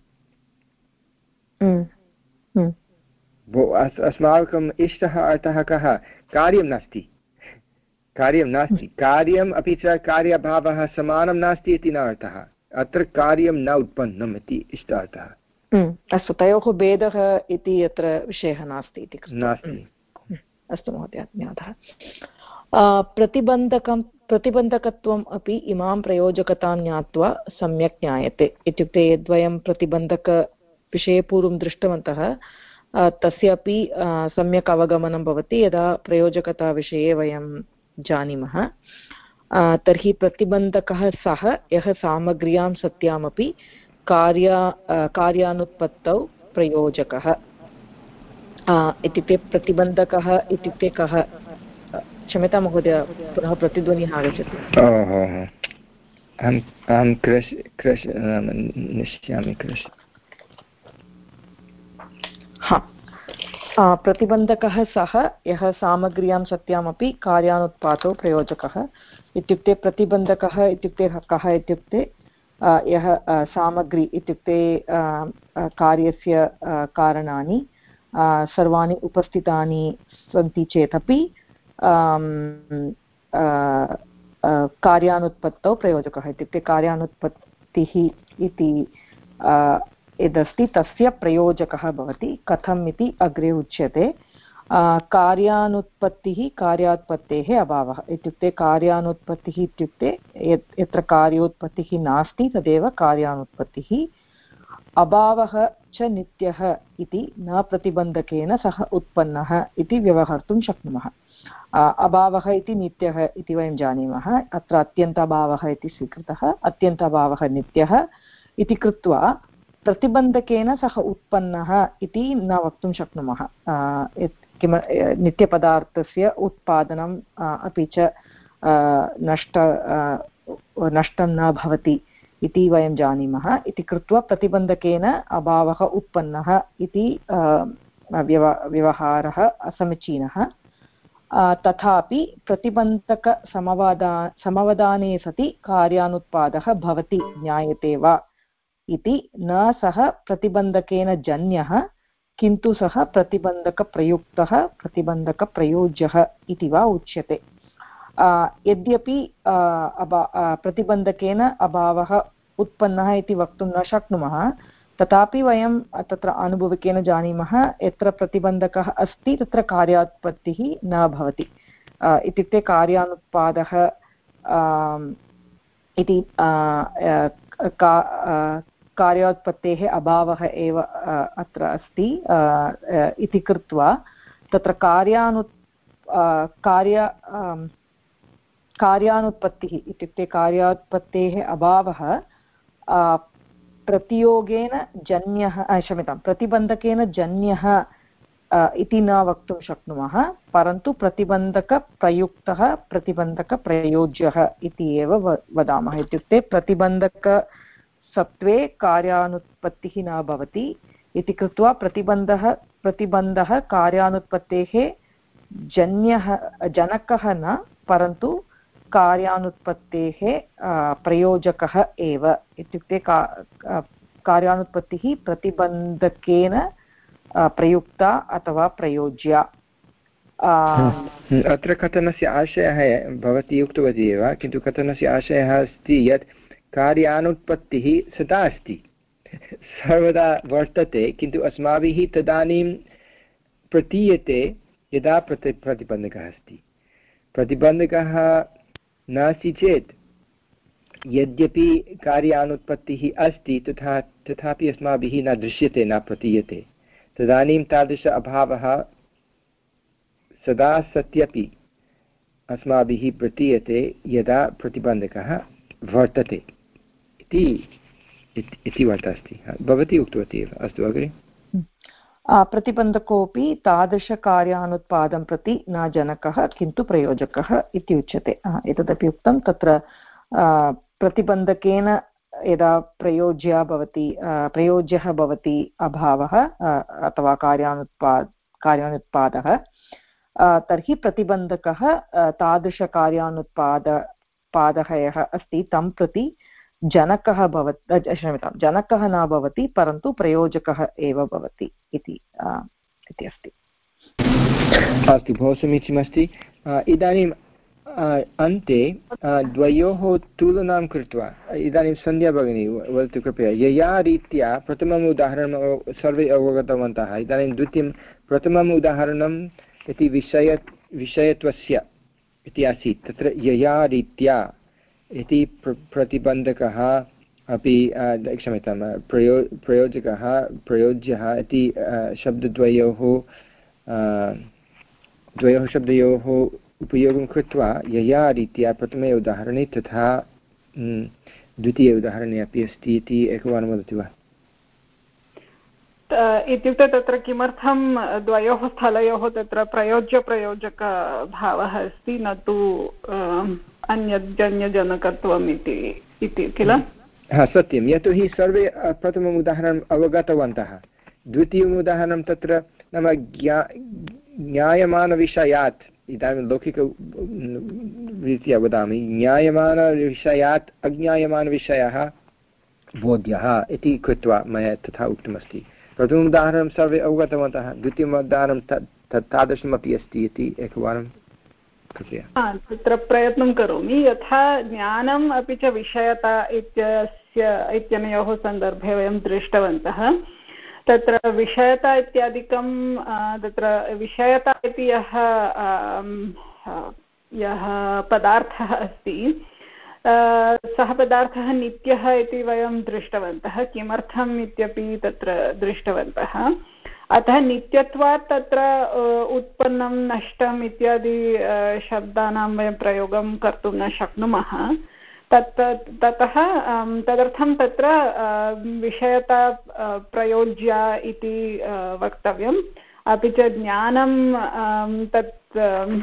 अस्माकम् इष्टः अर्थः कः? कार्यं नास्ति, कार्यं नास्ति, कार्यम् अपि च कार्यभावः समानं नास्ति इति न अर्थः। अत्र कार्यं न उत्पन्नम् इति इष्टार्थः। अस्तु, तयोः भेदः इति अत्र विषयः नास्ति इति नास्ति। अस्तु महोदय, धन्यवादः। प्रतिबन्धकं प्रतिबन्धकत्वम् अपि इमां प्रयोजकतां ज्ञात्वा सम्यक् ज्ञायते। इत्युक्ते यद्वयं प्रतिबन्धकविषये पूर्वं दृष्टवन्तः तस्यापि सम्यक् अवगमनं भवति यदा प्रयोजकताविषये वयं जानीमः। तर्हि प्रतिबन्धकः सः यः सामग्र्यां सत्यामपि कार्या कार्यानुत्पत्तौ प्रयोजकः। इत्युक्ते प्रतिबन्धकः इत्युक्ते कः? क्षम्यतां महोदय, पुनः प्रतिध्वनिः आगच्छति। अहं अहं क्रश क्रश निश्चयामि क्रश हा प्रतिबन्धकः सः यः सामग्र्यां सत्यामपि कार्यानुत्पातौ प्रयोजकः। इत्युक्ते प्रतिबन्धकः इत्युक्ते कः इत्युक्ते यः सामग्री इत्युक्ते कार्यस्य कारणानि सर्वाणि उपस्थितानि सन्ति चेदपि कार्यानुत्पत्तौ प्रयोजकः। इत्युक्ते कार्यानुत्पत्तिः इति यदस्ति तस्य प्रयोजकः भवति। कथम् इति अग्रे उच्यते। कार्यानुत्पत्तिः कार्योत्पत्तेः अभावः। इत्युक्ते कार्यानुत्पत्तिः इत्युक्ते यत् यत्र कार्योत्पत्तिः नास्ति तदेव कार्यानुत्पत्तिः। अभावः च नित्यः इति न प्रतिबन्धकेन सह उत्पन्नः इति व्यवहर्तुं शक्नुमः। अभावः इति नित्यः इति वयं जानीमः। अत्र अत्यन्ताभावः इति स्वीकृतः। अत्यन्ताभावः नित्यः इति कृत्वा प्रतिबन्धकेन सह उत्पन्नः इति न वक्तुं शक्नुमः। किं नित्यपदार्थस्य उत्पादनम् अपि च नष्ट नष्टं न भवति इति वयं जानीमः। इति कृत्वा प्रतिबन्धकेन अभावः उत्पन्नः इति व्यव व्यवहारः असमीचीनः। तथापि प्रतिबन्धकसमवादा समवदाने सति कार्यानुत्पादः भवति ज्ञायते वा इति न सः प्रतिबन्धकेन जन्यः किन्तु सः प्रतिबन्धकप्रयुक्तः प्रतिबन्धकप्रयोज्यः इति वा उच्यते। यद्यपि प्रतिबन्धकेन अभावः उत्पन्नः इति वक्तुं न शक्नुमः, तथापि वयं तत्र अनुभविकेन जानीमः यत्र प्रतिबन्धकः अस्ति तत्र कार्योत्पत्तिः न भवति। इत्युक्ते कार्यानुत्पादः इति कार्योत्पत्तेः अभावः एव अत्र अस्ति इति कृत्वा तत्र कार्यानु कार्य कार्यानुत्पत्तिः इत्युक्ते कार्योत्पत्तेः अभावः प्रतियोगेन जन्यः क्षम्यतां प्रतिबन्धकेन जन्यः इति न वक्तुं शक्नुमः, परन्तु प्रतिबन्धकप्रयुक्तः प्रतिबन्धकप्रयोज्यः इति एव वदामः। इत्युक्ते प्रतिबन्धकसत्त्वे कार्यानुत्पत्तिः न भवति इति कृत्वा प्रतिबन्धः प्रतिबन्धः कार्यानुत्पत्तेः जन्यः जनकः न, परन्तु कार्यानुत्पत्तेः प्रयोजकः एव। इत्युक्ते का कार्यानुत्पत्तिः प्रतिबन्धकेन प्रयुक्ता अथवा प्रयोज्या। अत्र कथनस्य आशयः भवती उक्तवती एव, किन्तु कथनस्य आशयः अस्ति यत् कार्यानुत्पत्तिः सदा अस्ति, सर्वदा वर्तते, किन्तु अस्माभिः तदानीं प्रतीयते यदा प्रति प्रतिबन्धकः अस्ति। प्रतिबन्धकः नास्ति चेत् यद्यपि कार्यानुत्पत्तिः अस्ति तथा तथापि अस्माभिः न दृश्यते, न प्रतीयते। तदानीं तादृश अभावः सदा सत्यपि अस्माभिः प्रतीयते यदा प्रतिबन्धकः वर्तते इति इति वार्ता अस्ति। भवती उक्तवती एव। अस्तु अग्रे। प्रतिबन्धकोऽपि तादृशकार्यानुत्पादं प्रति न जनकः किन्तु प्रयोजकः इति उच्यते। एतदपि उक्तं। तत्र प्रतिबन्धकेन यदा प्रयोज्या भवति प्रयोज्यः भवति अभावः अथवा कार्यानुत्पाद कार्यानुत्पादः, तर्हि प्रतिबन्धकः तादृशकार्यानुत्पाद पादः यः अस्ति तं प्रति जनकः भवति क्षम्यतां जनकः न भवति, परन्तु प्रयोजकः एव भवति इति इति अस्ति। अस्तु, बहु समीचीनमस्ति। इदानीम् अन्ते द्वयोः तुलनां कृत्वा इदानीं सन्ध्या भगिनी वदतु कृपया। यया रीत्या प्रथमम् उदाहरणं सर्वे अवगतवन्तः, इदानीं द्वितीयं प्रथमम् उदाहरणम् इति विषय विषयत्वस्य इति आसीत्। तत्र यया रीत्या इति प्र प्रतिबन्धकः अपि क्षम्यतां प्रयो प्रयोजकः प्रयोज्यः इति शब्दद्वयोः द्वयोः शब्दयोः उपयोगं कृत्वा यया रीत्या प्रथमे उदाहरणे तथा द्वितीये उदाहरणे अपि अस्ति इति एकवारं वदति वा? इत्युक्ते तत्र किमर्थं द्वयोः स्थलयोः तत्र प्रयोज्यप्रयोजकभावः अस्ति न तु अन्यजन्यजनकत्वम् इति किल? हा सत्यं, यतोहि सर्वे प्रथमम् उदाहरणम् अवगतवन्तः। द्वितीयम् उदाहरणं तत्र नाम ज्ञा ज्ञायमानविषयात्, इदानीं लौकिकरीत्या वदामि, ज्ञायमानविषयात् अज्ञायमानविषयः बोध्यः इति कृत्वा मया तथा उक्तमस्ति। प्रथमम् उदाहरणं सर्वे अवगतवन्तः, द्वितीयम् उदाहरणं तत् तादृशमपि अस्ति इति एकवारं कृपया। तत्र प्रयत्नं करोमि। यथा ज्ञानम् अपि च विषयता इत्यस्य इत्यनयोः सन्दर्भे वयं दृष्टवन्तः, तत्र विषयता इत्यादिकं तत्र विषयता इति यः यः पदार्थः अस्ति सः पदार्थः नित्यः इति वयं दृष्टवन्तः। किमर्थम् इत्यपि तत्र दृष्टवन्तः। अतः नित्यत्वात् तत्र उत्पन्नं नष्टम् इत्यादि शब्दानां वयं प्रयोगं कर्तुं न शक्नुमः। तत् ततः तदर्थं तत्र विषयता प्रयोज्या इति वक्तव्यम्। अपि च ज्ञानं तत्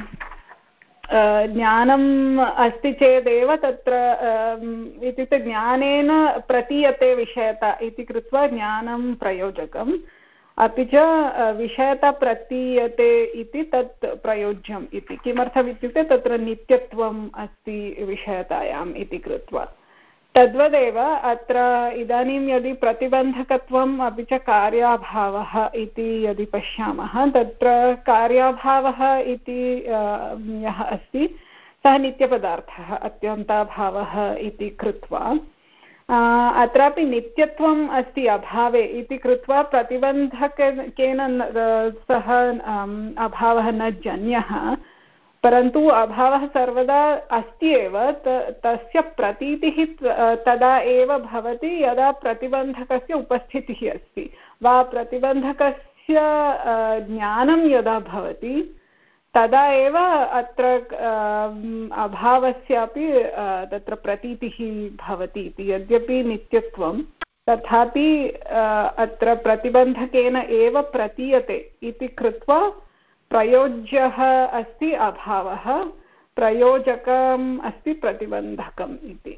ज्ञानम् अस्ति चेदेव तत्र इत्युक्ते ज्ञानेन प्रतीयते विषयता इति कृत्वा ज्ञानं प्रयोजकम्। अपि च विषयता प्रतीयते इति तत् प्रयोज्यम् इति। किमर्थम् इत्युक्ते तत्र नित्यत्वम् अस्ति विषयतायाम् इति कृत्वा। तद्वदेव अत्र इदानीं यदि प्रतिबन्धकत्वम् अपि च कार्याभावः इति यदि पश्यामः, तत्र कार्याभावः इति यः अस्ति सः नित्यपदार्थः अत्यन्ताभावः इति कृत्वा अत्रापि नित्यत्वम् अस्ति अभावे इति कृत्वा प्रतिबन्धकेन सः अभावः न जन्यः, परन्तु अभावः सर्वदा अस्ति एव। तस्य प्रतीतिः तदा एव भवति यदा प्रतिबन्धकस्य उपस्थितिः अस्ति वा प्रतिबन्धकस्य ज्ञानं यदा भवति तदा एव अत्र अभावस्यापि तत्र प्रतीतिः भवति इति। यद्यपि नित्यत्वं तथापि अत्र प्रतिबन्धकेन एव प्रतीयते इति कृत्वा प्रयोज्यः अस्ति अभावः, प्रयोजकम् अस्ति प्रतिबन्धकम् इति।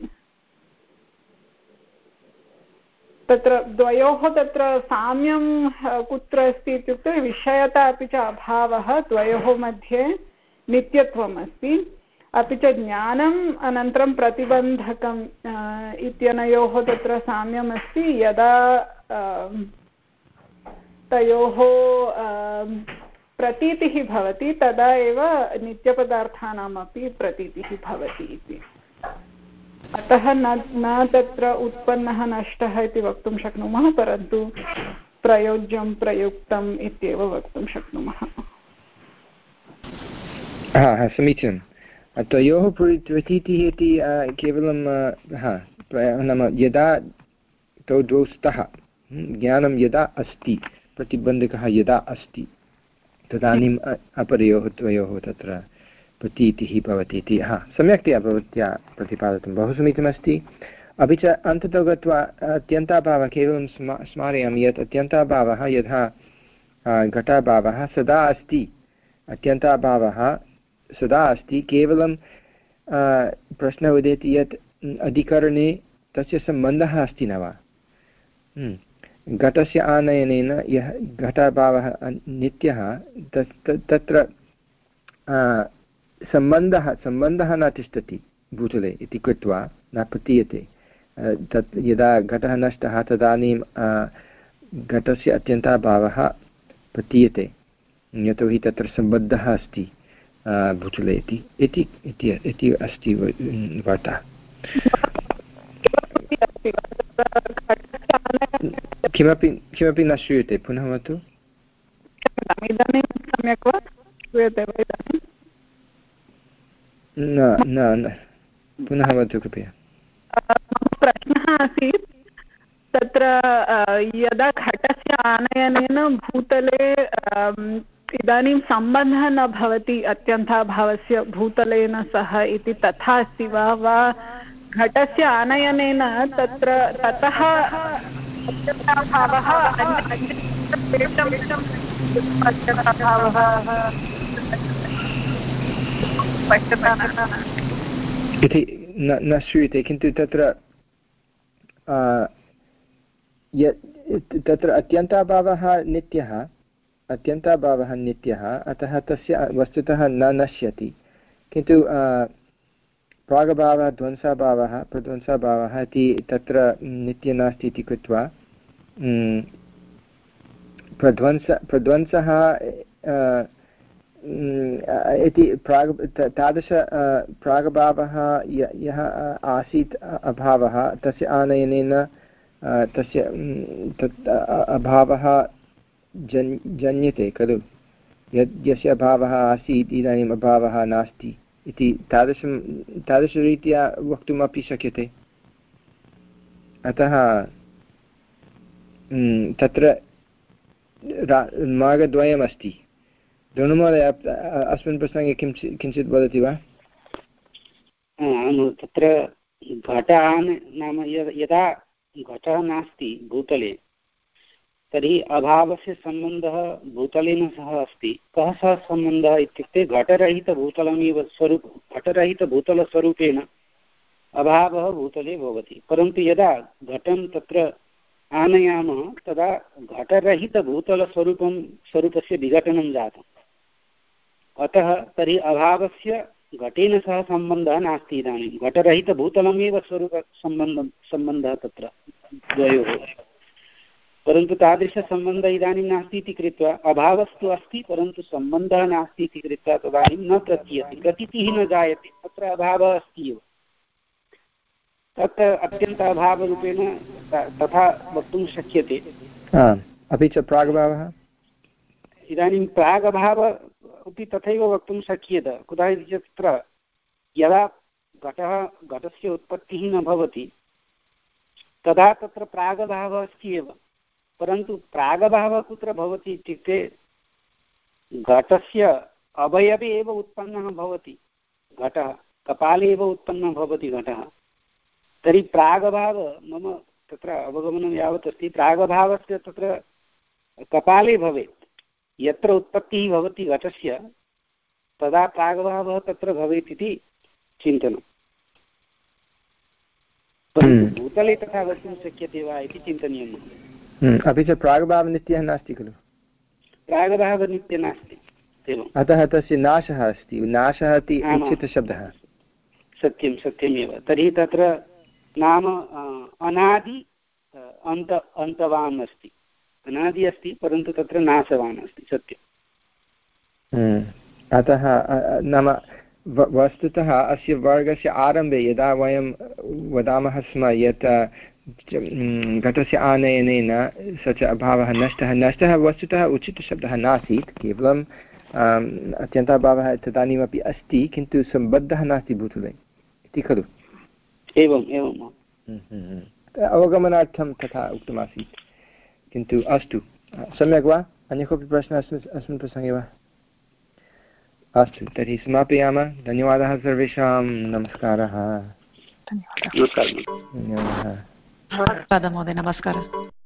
तत्र द्वयोः तत्र साम्यं कुत्र अस्ति इत्युक्ते विषयता अपि च अभावः द्वयोः मध्ये नित्यत्वम् अस्ति। अपि च ज्ञानम् अनन्तरं प्रतिबन्धकम् इत्यनयोः तत्र साम्यम् अस्ति यदा तयोः प्रतीतिः भवति तदा एव नित्यपदार्थानामपि प्रतीतिः भवति इति। अतः न न तत्र उत्पन्नः नष्टः इति वक्तुं शक्नुमः, परन्तु प्रयोज्यं प्रयुक्तम् इत्येव वक्तुं शक्नुमः। हा हा समीचीनं। तयोः प्रतीतिः इति केवलं हा नाम यदा तौ द्वौ स्तः, ज्ञानं यदा अस्ति, प्रतिबन्धकः यदा अस्ति, तदानीम् अपरयोः द्वयोः तत्र प्रतीतिः भवति इति। हा सम्यक्तया भवत्या प्रतिपादितं, बहु समीचीनमस्ति। अपि च अन्ततो गत्वा अत्यन्ताभावः केवलं स्म स्मारयामि यत् अत्यन्ताभावः यथा घटाभावः सदा अस्ति, अत्यन्ताभावः सदा अस्ति। केवलं प्रश्नः उदेति यत् अधिकरणे तस्य सम्बन्धः अस्ति न वा। घटस्य आनयनेन यः घटाभावः नित्यः तत्र सम्बन्धः सम्बन्धः न तिष्ठति भूतले इति कृत्वा न प्रतीयते। तत् यदा घटः नष्टः तदानीं घटस्य अत्यन्ताभावः प्रतीयते, यतोहि तत्र सम्बद्धः अस्ति भूतले इति इति अस्ति वार्ता। किमपि किमपि न श्रूयते, पुनः वदतु। इदानीं सम्यक् वा श्रूयते वा इदानीं? न न पुनः वदतु कृपया। मम प्रश्नः आसीत् तत्र यदा घटस्य आनयनेन भूतले इदानीं सम्बन्धः न भवति अत्यन्ताभावस्य भूतलेन सह इति तथा अस्ति वा वा घटस्य आनयनेन तत्र ततः अत्यन्ताभावः इति न श्रूयते किन्तु तत्र तत्र अत्यन्ताभावः नित्यः अत्यन्ताभावः नित्यः अतः तस्य वस्तुतः न नश्यति किन्तु प्रागभावः ध्वंसाभावः प्रध्वंसाभावः इति तत्र नित्यः नास्ति इति कृत्वा प्रध्वंस प्रध्वंसः इति प्राग् तादृश प्रागभावः यः आसीत् अभावः तस्य आनयनेन तस्य तत् अभावः जन् जन्यते खलु यद् यस्य अभावः आसीत् इदानीम् अभावः नास्ति इति तादृशं तादृशरीत्या वक्तुमपि शक्यते अतः तत्र मार्गद्वयमस्ति द्रोणमहोदय अस्मिन् प्रसङ्गे किञ्चित् किञ्चित् वदति वा तत्र घटान् नाम यदा घटः नास्ति भूतले तर्हि अभावस्य सम्बन्धः भूतलेन सह अस्ति कः सः सम्बन्धः इत्युक्ते घटरहितभूतलमेव स्वरूप घटरहितभूतलस्वरूपेण अभावः भूतले भवति परन्तु यदा घटं तत्र आनयामः तदा घटरहितभूतलस्वरूपं स्वरूपस्य विघटनं जातम् अतः तर्हि अभावस्य घटेन सह सम्बन्धः नास्ति इदानीं घटरहितभूतलमेव स्वरूपसम्बन्धं सम्बन्धः तत्र द्वयोः परन्तु तादृशसम्बन्धः इदानीं नास्ति इति कृत्वा अभावस्तु अस्ति परन्तु सम्बन्धः नास्ति इति कृत्वा तदानीं न प्रतीयते प्रतीतिः न जायते तत्र अभावः अस्ति एव तत् अत्यन्त अभावरूपेण तथा वक्तुं शक्यते अपि च प्रागभावः इदानीं प्रागभावः अपि तथैव वक्तुं शक्यते कुतः इति चेत् तत्र यदा घटः घटस्य उत्पत्तिः न भवति तदा तत्र प्रागभावः अस्ति एव परन्तु प्रागभावः कुत्र भवति इत्युक्ते घटस्य अवयवे एव उत्पन्नः भवति घटः कपाले एव उत्पन्नः भवति घटः तर्हि प्रागभाव मम तत्र अवगमनं यावत् अस्ति प्रागभावस्य तत्र कपाले भवेत् यत्र उत्पत्तिः भवति घटस्य तदा प्रागभावः तत्र भवेत् इति चिन्तनं परन्तु भूतले तथा वक्तुं शक्यते वा इति चिन्तनीयम् अपि च प्रागभावः नित्यः नास्ति खलु प्रागभावः नित्यः नास्ति एवम् अतः तस्य नाशः अस्ति नाशः इति उचितशब्दः सत्यं सत्यमेव तर्हि तत्र नाम अनादि अन्त अन्तवान् अस्ति अनादि अस्ति परन्तु तत्र नाशवान् अस्ति सत्यम् अतः नाम वस्तुतः अस्य वर्गस्य आरम्भे यदा वयं वदामः स्म यत् घटस्य आनयनेन स च अभावः नष्टः नष्टः वस्तुतः उचितशब्दः नासीत् केवलम् अत्यन्ताभावः तदानीमपि अस्ति किन्तु सम्बद्धः नास्ति भूतले इति खलु एवम् एवम् अवगमनार्थं तथा उक्तमासीत् किन्तु अस्तु सम्यक् वा अन्य कोऽपि प्रश्नः अस्मिन् अस्मिन् प्रसङ्गे वा अस्तु तर्हि समापयामः धन्यवादः सर्वेषां नमस्कारः धन्यवादः धन्यवादः धन्यवादः महोदय नमस्कारः